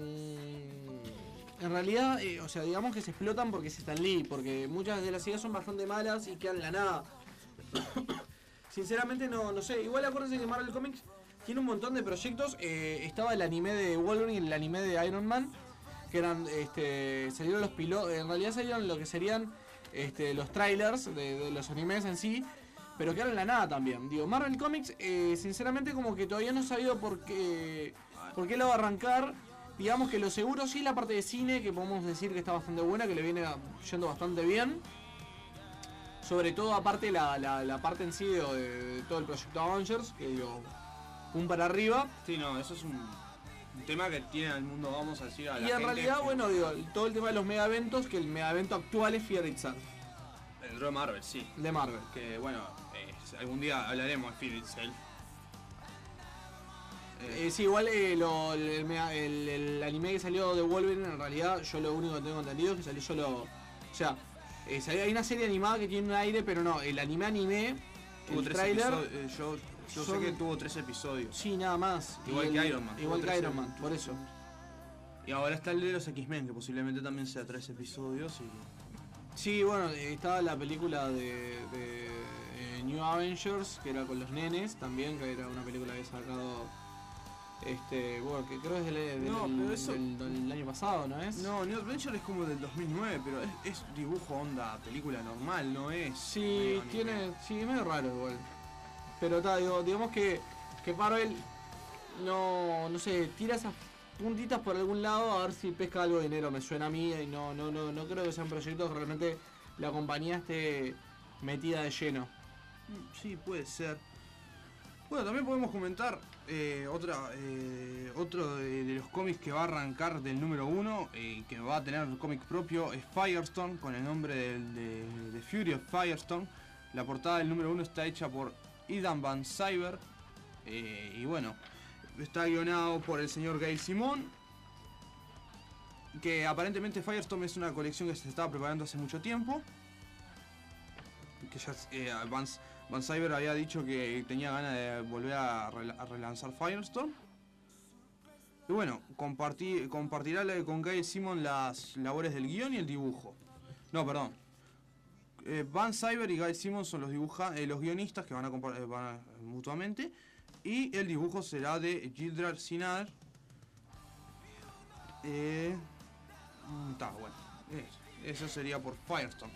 en realidad, eh, o sea, digamos que se explotan porque es Stan Lee, porque muchas de las ideas son bastante malas y quedan en la nada. Sinceramente no, no sé, igual acuérdense que Marvel Comics tiene un montón de proyectos. Eh, estaba el anime de Wolverine y el anime de Iron Man, que eran, este, salieron los pilotos, en realidad salieron lo que serían este, los trailers de, de los animes en sí, pero quedaron en la nada también. Digo, Marvel Comics, eh, sinceramente como que todavía no he sabido por qué, por qué lo va a arrancar. Digamos que lo seguro sí la parte de cine, que podemos decir que está bastante buena, que le viene yendo bastante bien. Sobre todo aparte la, la, la parte en sí de, de todo el proyecto Avengers, que digo, un para arriba. Sí, no, eso es un, un tema que tiene al mundo, vamos a decir, a la Y en gente realidad, que- bueno, digo, todo el tema de los mega eventos, que el mega evento actual es Fear Itself, Dentro de Marvel, sí. de Marvel. Que bueno, eh, algún día hablaremos de Fear Itself. Eh, Eh, sí, igual eh, lo- el, el mega- el- el anime que salió de Wolverine, en realidad, yo lo único que tengo entendido es que salió solo. O sea, eh, salió- hay una serie animada que tiene un aire, pero no, el anime anime, tuvo el tres trailer. episodios, eh, yo yo son- sé que tuvo tres episodios. Sí, nada más. Igual Y que el- Iron Man, Igual tuvo que tres Iron Man, episodios. por eso. Y ahora está el de los X-Men, que posiblemente también sea tres episodios. Y... Sí, bueno, eh, estaba la película de, de, eh, New Avengers, que era con los nenes también, que era una película que había sacado, este, bueno, que creo que es del, del- No, pero eso- del- del año pasado, ¿no es? No, New Adventure es como del dos mil nueve, pero es, es dibujo onda, película normal, no es. Sí, medio anime. tiene, sí, es medio raro igual. Pero ta, digo, digamos que, que Marvel no, no sé, tira esas puntitas por algún lado a ver si pesca algo de dinero, me suena a mí, y no, no, no, no creo que sean proyectos que realmente la compañía esté metida de lleno. Mm, Sí, puede ser. Bueno, también podemos comentar eh, otra, eh, otro de, de los cómics que va a arrancar del número uno, eh, que va a tener un cómic propio, es Firestorm, con el nombre del- de, de Fury of Firestorm. La portada del número uno está hecha por Idan Van Cyber, eh, y bueno, está guionado por el señor Gail Simón, que aparentemente Firestorm es una colección que se estaba preparando hace mucho tiempo, que ya eh, Van, Van Cyber había dicho que tenía ganas de volver a, rela- a relanzar Firestorm. Y bueno, comparti- compartirá la- con Gail Simon las labores del guión y el dibujo. No, perdón. Eh, Van Cyber y Gail Simon son los, dibuja eh, los guionistas que van a compartir mutuamente. Y el dibujo será de Gildred Sinar. Eh, mm, Está bueno. Eh, Eso sería por Firestorm.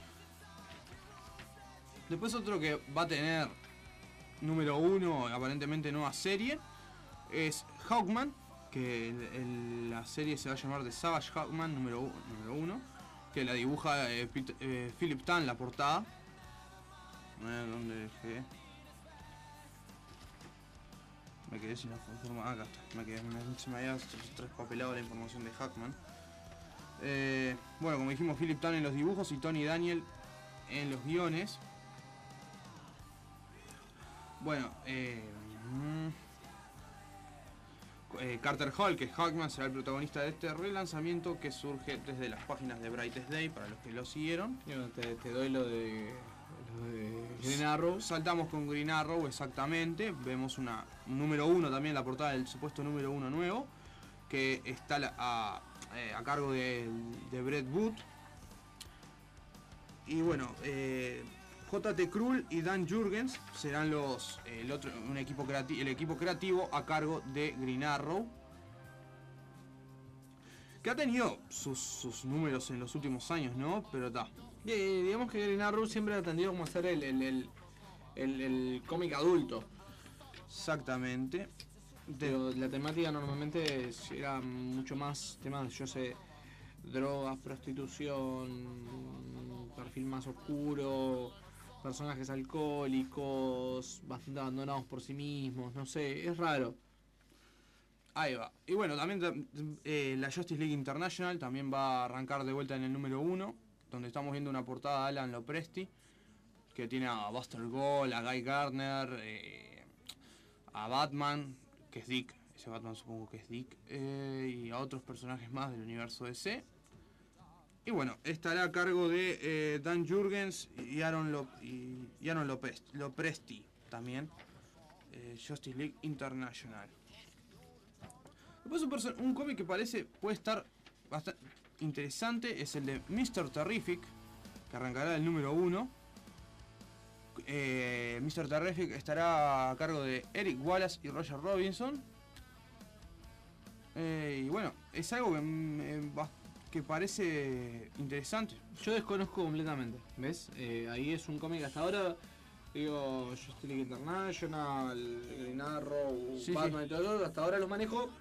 Después otro que va a tener número uno, aparentemente nueva serie, es Hawkman, que el- el- la serie se va a llamar The Savage Hawkman número, u- número uno, que la dibuja eh, Pete- eh, Philip Tan, la portada. A ver dónde dejé. Me quedé sin la forma. Acá está. Me quedé, me- se me había traspapelado la información de Hawkman. Eh, bueno, como dijimos, Philip Tan en los dibujos y Tony Daniel en los guiones. Bueno, eh, mm, eh, Carter Hall, que es Hawkman, será el protagonista de este relanzamiento que surge desde las páginas de Brightest Day, para los que lo siguieron. Yo te, te doy lo de, lo de Green Arrow. Saltamos con Green Arrow, exactamente. Vemos una un número uno también, la portada del supuesto número uno nuevo, que está la- a, eh, a cargo de, de Brett Wood. Y bueno, eh, J T Krull y Dan Jurgens serán los eh, el otro un equipo creativo, el equipo creativo a cargo de Green Arrow, que ha tenido sus, sus números en los últimos años, ¿no? Pero está. Eh, digamos que Green Arrow siempre ha tendido como a ser el, el, el, el- el cómic adulto. Exactamente. De- Pero la temática normalmente es- era mucho más temas, yo sé, drogas, prostitución, perfil perfil más oscuro, personajes alcohólicos, bastante abandonados por sí mismos, no sé, es raro. Ahí va. Y bueno, también eh, la Justice League International también va a arrancar de vuelta en el número uno, donde estamos viendo una portada de Alan Lopresti, que tiene a Buster Gold, a Guy Gardner, eh, a Batman, que es Dick, ese Batman supongo que es Dick, eh, y a otros personajes más del universo D C. Y bueno, estará a cargo de eh, Dan Jurgens y Aaron, Lo y, y Aaron Lopez, Lopresti también, eh, Justice League International. Después un, perso- un cómic que parece puede estar bastante interesante es el de mister Terrific, que arrancará el número uno. Eh, mister Terrific estará a cargo de Eric Wallace y Roger Robinson. Eh, y bueno, es algo que, mm, va- que parece interesante. Yo desconozco completamente, ¿ves? Eh, ahí es un cómic hasta ahora, digo, Justice League International, Green Arrow, Sí, Batman sí. y todo, hasta ahora los manejo.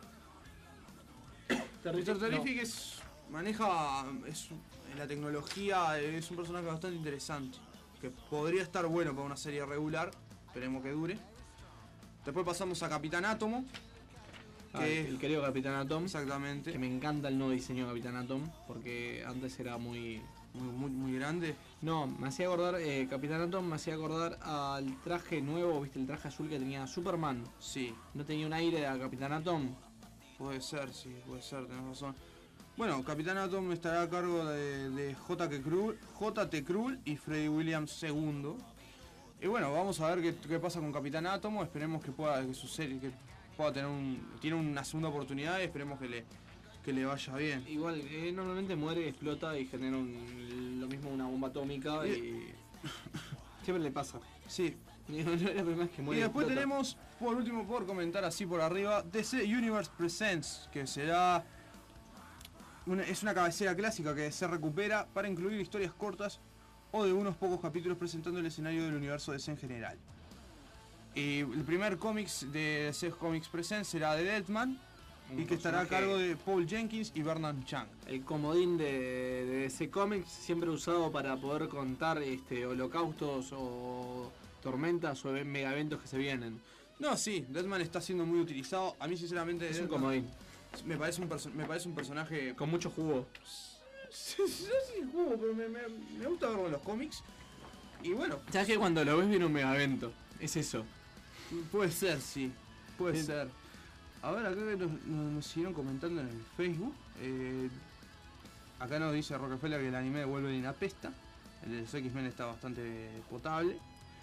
mister Terrific es, maneja es, la tecnología, es un personaje bastante interesante, que podría estar bueno para una serie regular, esperemos que dure. Después pasamos a Capitán Átomo, Ah, que el, es- el querido Capitán Atom, exactamente, que me encanta el nuevo diseño de Capitán Atom, porque antes era muy... muy, muy, muy grande. No, me hacía acordar, eh, Capitán Atom me hacía acordar al traje nuevo, ¿viste? El traje azul que tenía Superman. Sí, No tenía un aire de Capitán Atom. puede ser, sí, puede ser, tenés razón. Bueno, Capitán Atom estará a cargo de, de J T. Krull, J T. Krull y Freddie Williams segundo. Y bueno, vamos a ver qué, qué pasa con Capitán Átomo. Esperemos que pueda que su serie, que pueda tener un tiene una segunda oportunidad y esperemos que le que le vaya bien. Igual, eh, normalmente muere, explota y genera un- lo mismo una bomba atómica y... Siempre le pasa. Sí. No es la primera vez que Y muere. después explota. tenemos, por último, por comentar así por arriba, D C Universe Presents, que será una, es una cabecera clásica que se recupera para incluir historias cortas o de unos pocos capítulos presentando el escenario del universo D C en general. Y el primer cómics de D C Comics Presents será de Deadman, Un y que estará a personaje- cargo de Paul Jenkins y Bernard Chang. El comodín de, de D C Comics, siempre usado para poder contar este, holocaustos o tormentas o mega eventos que se vienen. No, sí, Deadman está siendo muy utilizado. A mí sinceramente Es un Deadman comodín. me parece un, perso- me parece un personaje Con mucho jugo. Sí, sí, sí, juego, pero me, me, me gusta verlo en los cómics. Y bueno, ¿Sabes que cuando lo ves viene un mega evento? Es eso. puede ser, sí. Puede Sí. ser. A ver, acá que nos, nos- nos siguieron comentando en el Facebook. eh, acá nos dice Rockefeller que el anime de Wolverine apesta. El de los X-Men está bastante potable.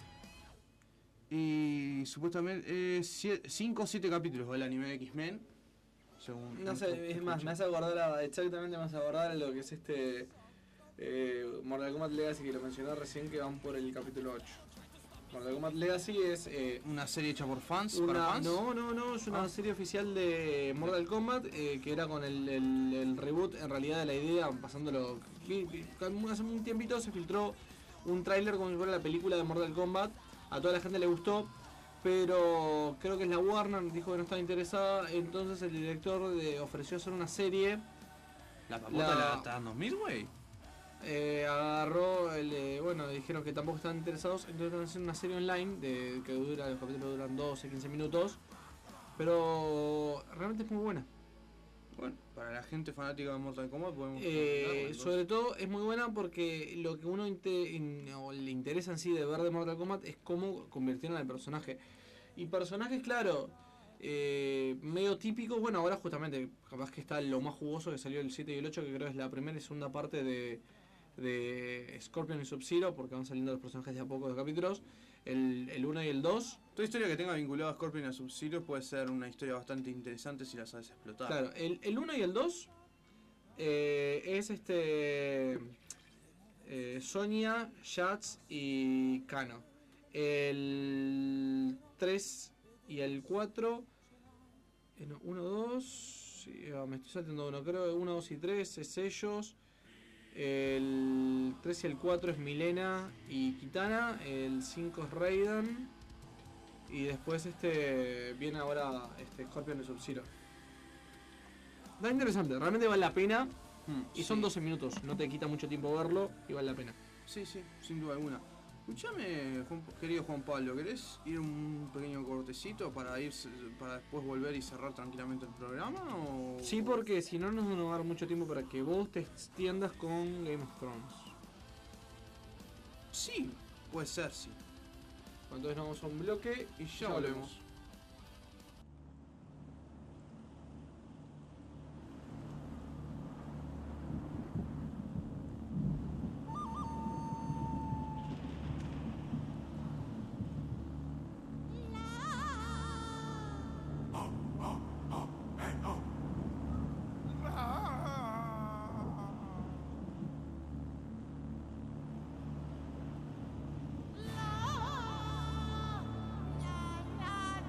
Y supuestamente cinco o siete capítulos del anime de X-Men. Según No sé, es más, me hace acordar a, exactamente me hace acordar a lo que es este eh, Mortal Kombat Legacy que lo mencioné recién, que van por el capítulo ocho. Mortal Kombat Legacy es eh, una serie hecha por fans, para una, fans. no, no, no, es una Ah. serie oficial de Mortal Kombat eh, que era con el, el- el reboot en realidad de la idea, pasándolo vi- vi- hace un tiempito se filtró un tráiler como si fuera la película de Mortal Kombat, a toda la gente le gustó, pero creo que es la Warner, dijo que no estaba interesada, entonces el director de, ofreció hacer una serie. La papota La- la está dando Midway. Eh, agarró el de, bueno, dijeron que tampoco estaban interesados, entonces están haciendo una serie online de que dura, los capítulos duran doce, quince minutos, pero realmente es muy buena. Bueno, para la gente fanática de Mortal Kombat podemos Eh, comentarlo, entonces. sobre todo es muy buena porque lo que uno inte- in- o le interesa en sí de ver de Mortal Kombat es cómo convirtieron al personaje. Y personajes, claro, eh, medio típicos, bueno, ahora justamente, capaz que está lo más jugoso que salió el siete y el ocho, que creo es la primera y segunda parte de, de Scorpion y Sub-Zero, porque van saliendo los personajes de a poco de capítulos. El, el uno y el dos. Toda historia que tenga vinculado a Scorpion y a Sub-Zero puede ser una historia bastante interesante si la sabes explotar. Claro, el, el uno y el dos eh, es este eh, Sonya, Jats y Kano. El tres y el cuatro, eh, no, uno, dos, sí, ah, me estoy saltando uno, creo uno, dos y tres es ellos. El tres y el cuatro es Milena y Kitana. El cinco es Raiden. Y después este viene ahora este Scorpion y Sub-Zero. Está interesante, realmente vale la pena. Hmm, Y son sí. doce minutos, no te quita mucho tiempo verlo y vale la pena. sí, sí, sin duda alguna. Escuchame, Juan- querido Juan Pablo, ¿querés ir un pequeño cortecito para ir para después volver y cerrar tranquilamente el programa? O... Sí, porque si no nos va a dar mucho tiempo para que vos te extiendas con Game of Thrones. Sí, puede ser, sí. Entonces nos vamos a un bloque y ya, Ya volvemos. volvemos. La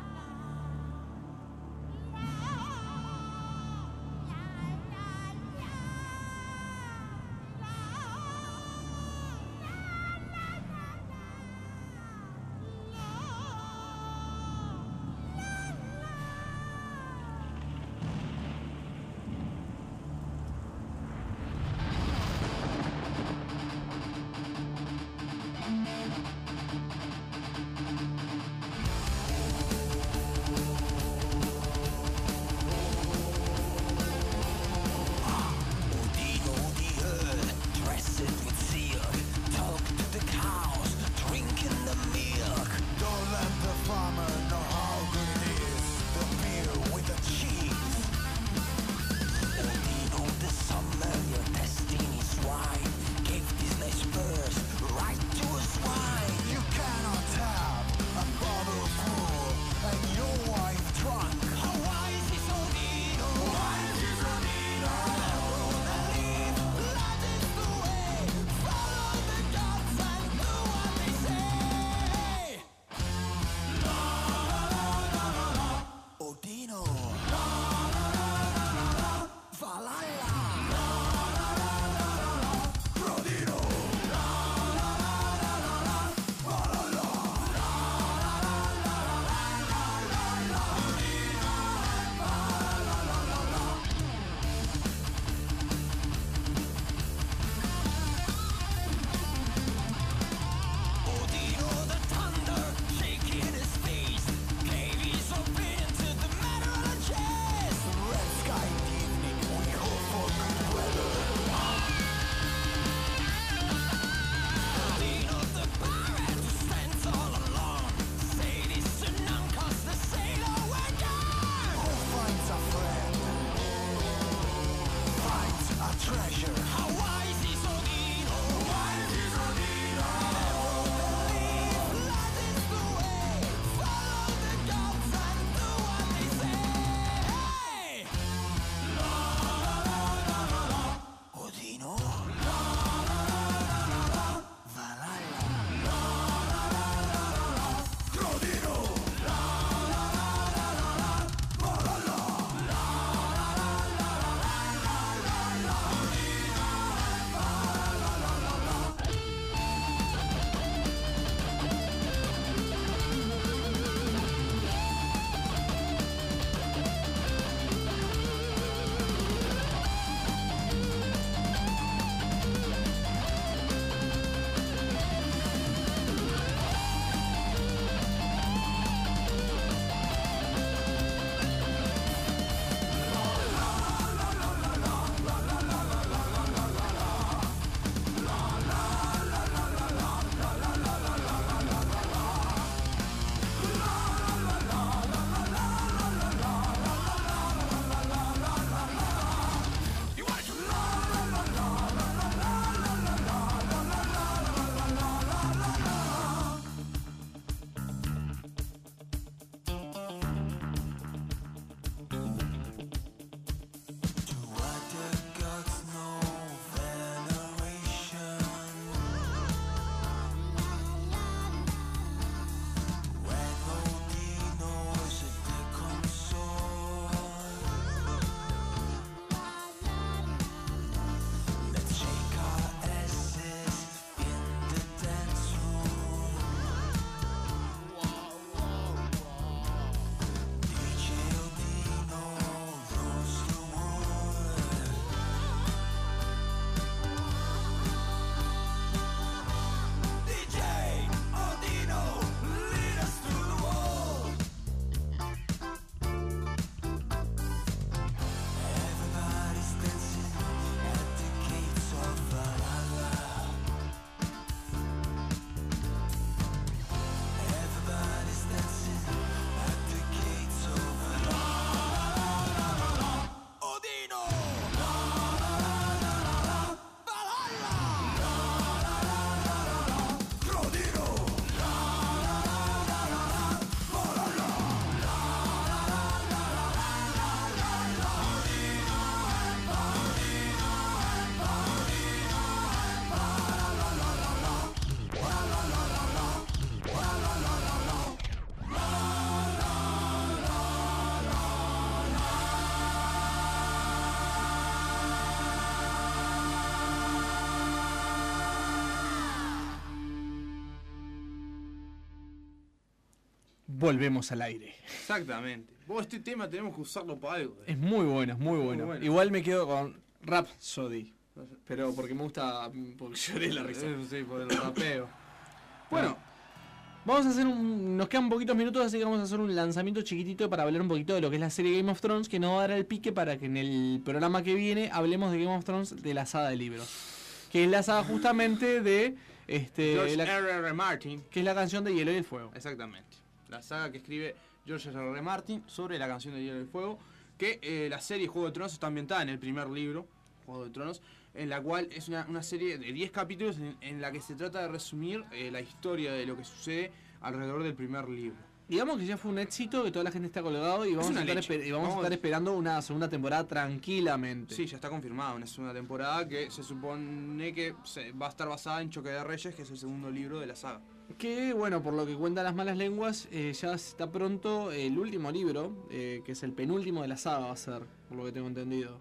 volvemos al aire. Exactamente. Vos este tema tenemos que usarlo para algo. Es muy bueno, es muy Muy bueno. bueno. Igual me quedo con Rhapsody. Pero porque me gusta, porque lloré la risa. Eh, Sí, por el rapeo. Bueno, vamos a hacer un. Nos quedan poquitos minutos, así que vamos a hacer un lanzamiento chiquitito para hablar un poquito de lo que es la serie Game of Thrones, que nos va a dar el pique para que en el programa que viene hablemos de Game of Thrones de la saga de libros. Que es la saga justamente de. Este, George la- R R. Martin. que es la canción de Hielo y el Fuego. Exactamente. La saga que escribe George R R. Martin sobre la canción de Hielo y el Fuego. Que eh, la serie Juego de Tronos está ambientada en el primer libro, Juego de Tronos, en la cual es una, una serie de diez capítulos en, en la que se trata de resumir eh, la historia de lo que sucede alrededor del primer libro. Digamos que ya fue un éxito, que toda la gente está colgado y vamos, una a estar, leche. esper- y vamos a Vamos- estar esperando una segunda temporada tranquilamente. Sí, ya está confirmada una segunda temporada que se supone que se, va a estar basada en Choque de Reyes, que es el segundo libro de la saga. Que bueno, por lo que cuentan las malas lenguas, eh, ya está pronto el último libro, eh, que es el penúltimo de la saga va a ser, por lo que tengo entendido.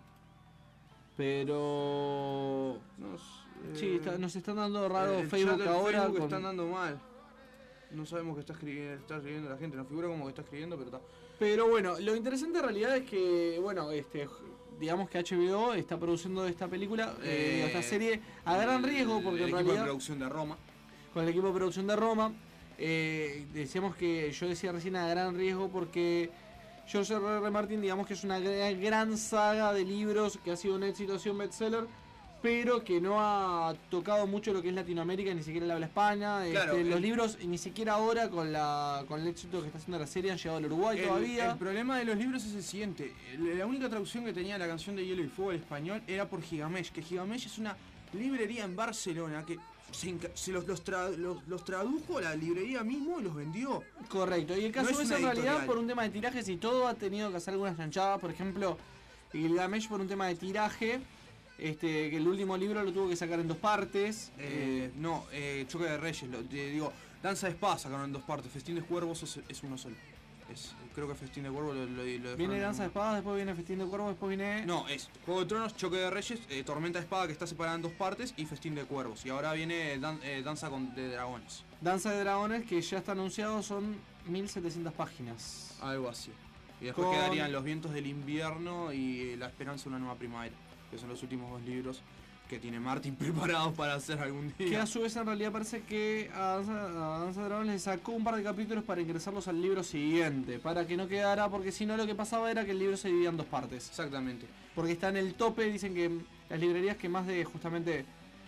Pero... Nos, Sí, eh, está- nos están dando raro el chat Facebook del ahora. Facebook con- están dando mal. No sabemos qué está escribiendo, está escribiendo la gente. Nos figura como que está escribiendo, pero está. Pero bueno, lo interesante en realidad es que, bueno, este, digamos que H B O está produciendo esta película, eh, Eh, esta serie, a gran riesgo, porque el en equipo de realidad... producción de Roma. Con el equipo de producción de Roma. Eh, decíamos que yo decía recién a gran riesgo porque George R R. Martin, digamos que es una gran, gran saga de libros que ha sido un éxito, ha sido un bestseller, pero que no ha tocado mucho lo que es Latinoamérica, ni siquiera le habla España. Claro, Este, el- los libros, ni siquiera ahora con la con el éxito que está haciendo la serie, han llegado al Uruguay El, todavía. el problema de los libros es el siguiente. El- La única traducción que tenía la canción de Hielo y Fuego al español era por Gigamesh, que Gigamesh es una librería en Barcelona que se, enca- se los, los, tra- los- los tradujo a la librería mismo y los vendió. Correcto, y el caso No es es, una en realidad editorial. por un tema de tirajes y todo ha tenido que hacer algunas chanchadas. Por ejemplo, Gilgamesh por un tema de tiraje, este, que el último libro lo tuvo que sacar en dos partes. Eh, no, eh, Choque de Reyes, lo- te digo, Danza de Espadas sacaron en dos partes, Festín de Cuervos es, es uno solo. Es, creo que Festín de Cuervos lo, lo, lo dejaron Viene en Danza de uno. Espadas, después viene Festín de Cuervos, después viene... No, es Juego de Tronos, Choque de Reyes, eh, Tormenta de Espada que está separada en dos partes y Festín de Cuervos. Y ahora viene Dan- eh, Danza con, de Dragones. Danza de Dragones, que ya está anunciado, son mil setecientas páginas. Algo así. Y después Con- quedarían Los Vientos del Invierno y La Esperanza de una Nueva Primavera, que son los últimos dos libros que tiene Martin preparados para hacer algún día. Que a su vez en realidad parece que a Danza, a Danza de Dragones le sacó un par de capítulos para ingresarlos al libro siguiente, para que no quedara, porque si no lo que pasaba era que el libro se dividía en dos partes. Exactamente. Porque está en el tope, dicen que las librerías que más de, justamente,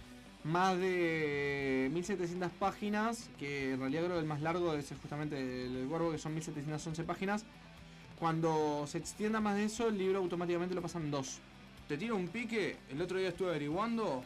más de mil setecientas páginas, que en realidad creo que el más largo es justamente el del Cuervo, que son mil setecientas once páginas, cuando se extienda más de eso, el libro automáticamente lo pasan en dos. Te tiro un pique, el otro día estuve averiguando,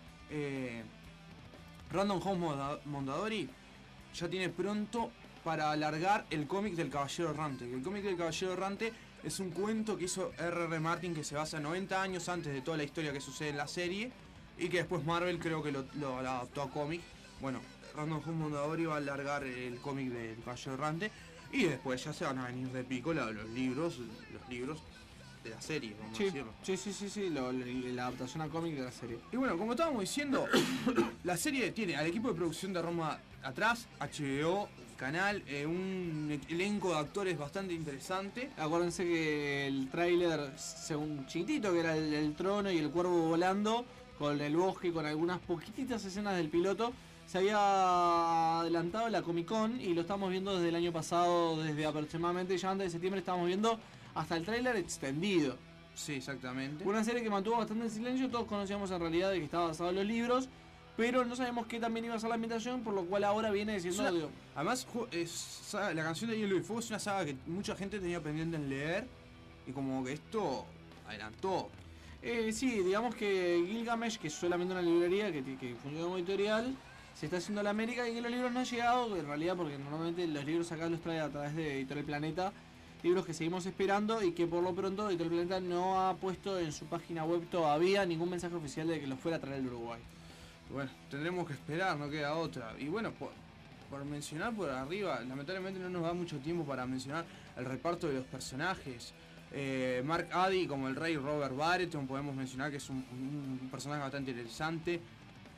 eh, Random House Monda- Mondadori ya tiene pronto para alargar el cómic del Caballero Errante. Que el cómic del Caballero Errante es un cuento que hizo R R. Martin que se basa noventa años antes de toda la historia que sucede en la serie y que después Marvel creo que lo, lo adaptó a cómic. Bueno, Random House Mondadori va a alargar el cómic del Caballero Errante y después ya se van a venir de pico la- los libros, los libros de la serie, vamos a Sí, decirlo. sí, sí, sí, sí, lo- lo- la adaptación a cómic de la serie. Y bueno, como estábamos diciendo, la serie tiene al equipo de producción de Roma atrás, H B O, canal, eh, un elenco de actores bastante interesante. Acuérdense que el tráiler, según chiquitito, que era el, el trono y el cuervo volando, con el bosque, con algunas poquititas escenas del piloto, se había adelantado la Comic Con y lo estamos viendo desde el año pasado, desde aproximadamente ya antes de septiembre estábamos viendo hasta el tráiler extendido. Sí, exactamente. Una serie que mantuvo bastante en silencio, todos conocíamos en realidad de que estaba basado en los libros, pero no sabemos qué también iba a ser la ambientación, por lo cual ahora viene Es diciendo... una- digo, Además, ju- es saga- la canción de Hielo y Fuego es una saga que mucha gente tenía pendiente en leer y como que esto adelantó. Eh, sí, digamos que Gilgamesh, que es solamente una librería que, ti- que funciona como editorial, se está haciendo a la América y que los libros no han llegado, en realidad porque normalmente los libros acá los trae a través de Editorial Planeta, libros que seguimos esperando y que por lo pronto Editorial Planeta no ha puesto en su página web todavía ningún mensaje oficial de que los fuera a traer al Uruguay. Bueno, tendremos que esperar, no queda otra. Y bueno, por, por mencionar por arriba, lamentablemente no nos da mucho tiempo para mencionar el reparto de los personajes. Eh, Mark Addy como el rey Robert Baratheon, podemos mencionar que es un, un personaje bastante interesante.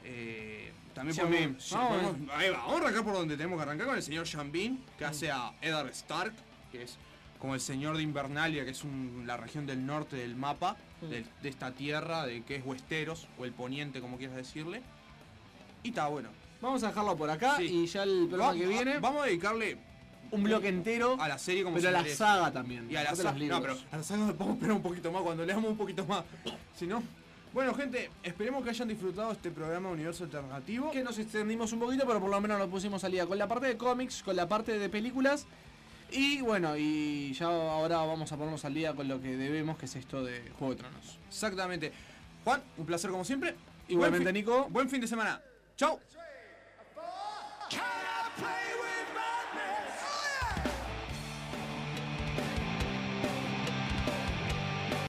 Eh, también Sean podemos, Bean. sí, Vamos. podemos- ahí va, vamos a arrancar por donde tenemos que arrancar con el señor Sean Bean, que hace a Eddard Stark, que es como el señor de Invernalia, que es un- la región del norte del mapa, Mm. de, de esta tierra, de que es Westeros, o el poniente, como quieras decirle. Y está bueno. Vamos a dejarlo por acá Sí. y ya el programa Va- que viene, Vamos a dedicarle un bloque entero, a la serie como pero se a la merece. saga también. Y a la aparte de saga. los libros. No, pero a la saga nos podemos esperar un poquito más cuando leamos un poquito más. Si no. Bueno, gente, esperemos que hayan disfrutado este programa Universo Alternativo. Que nos extendimos un poquito, pero por lo menos nos pusimos al día con la parte de cómics, con la parte de películas. Y bueno, y ya ahora vamos a ponernos al día con lo que debemos, que es esto de Juego de Tronos. Exactamente. Juan, un placer como siempre. Igualmente, Buen fin- Nico. Buen fin de semana. Chau. Count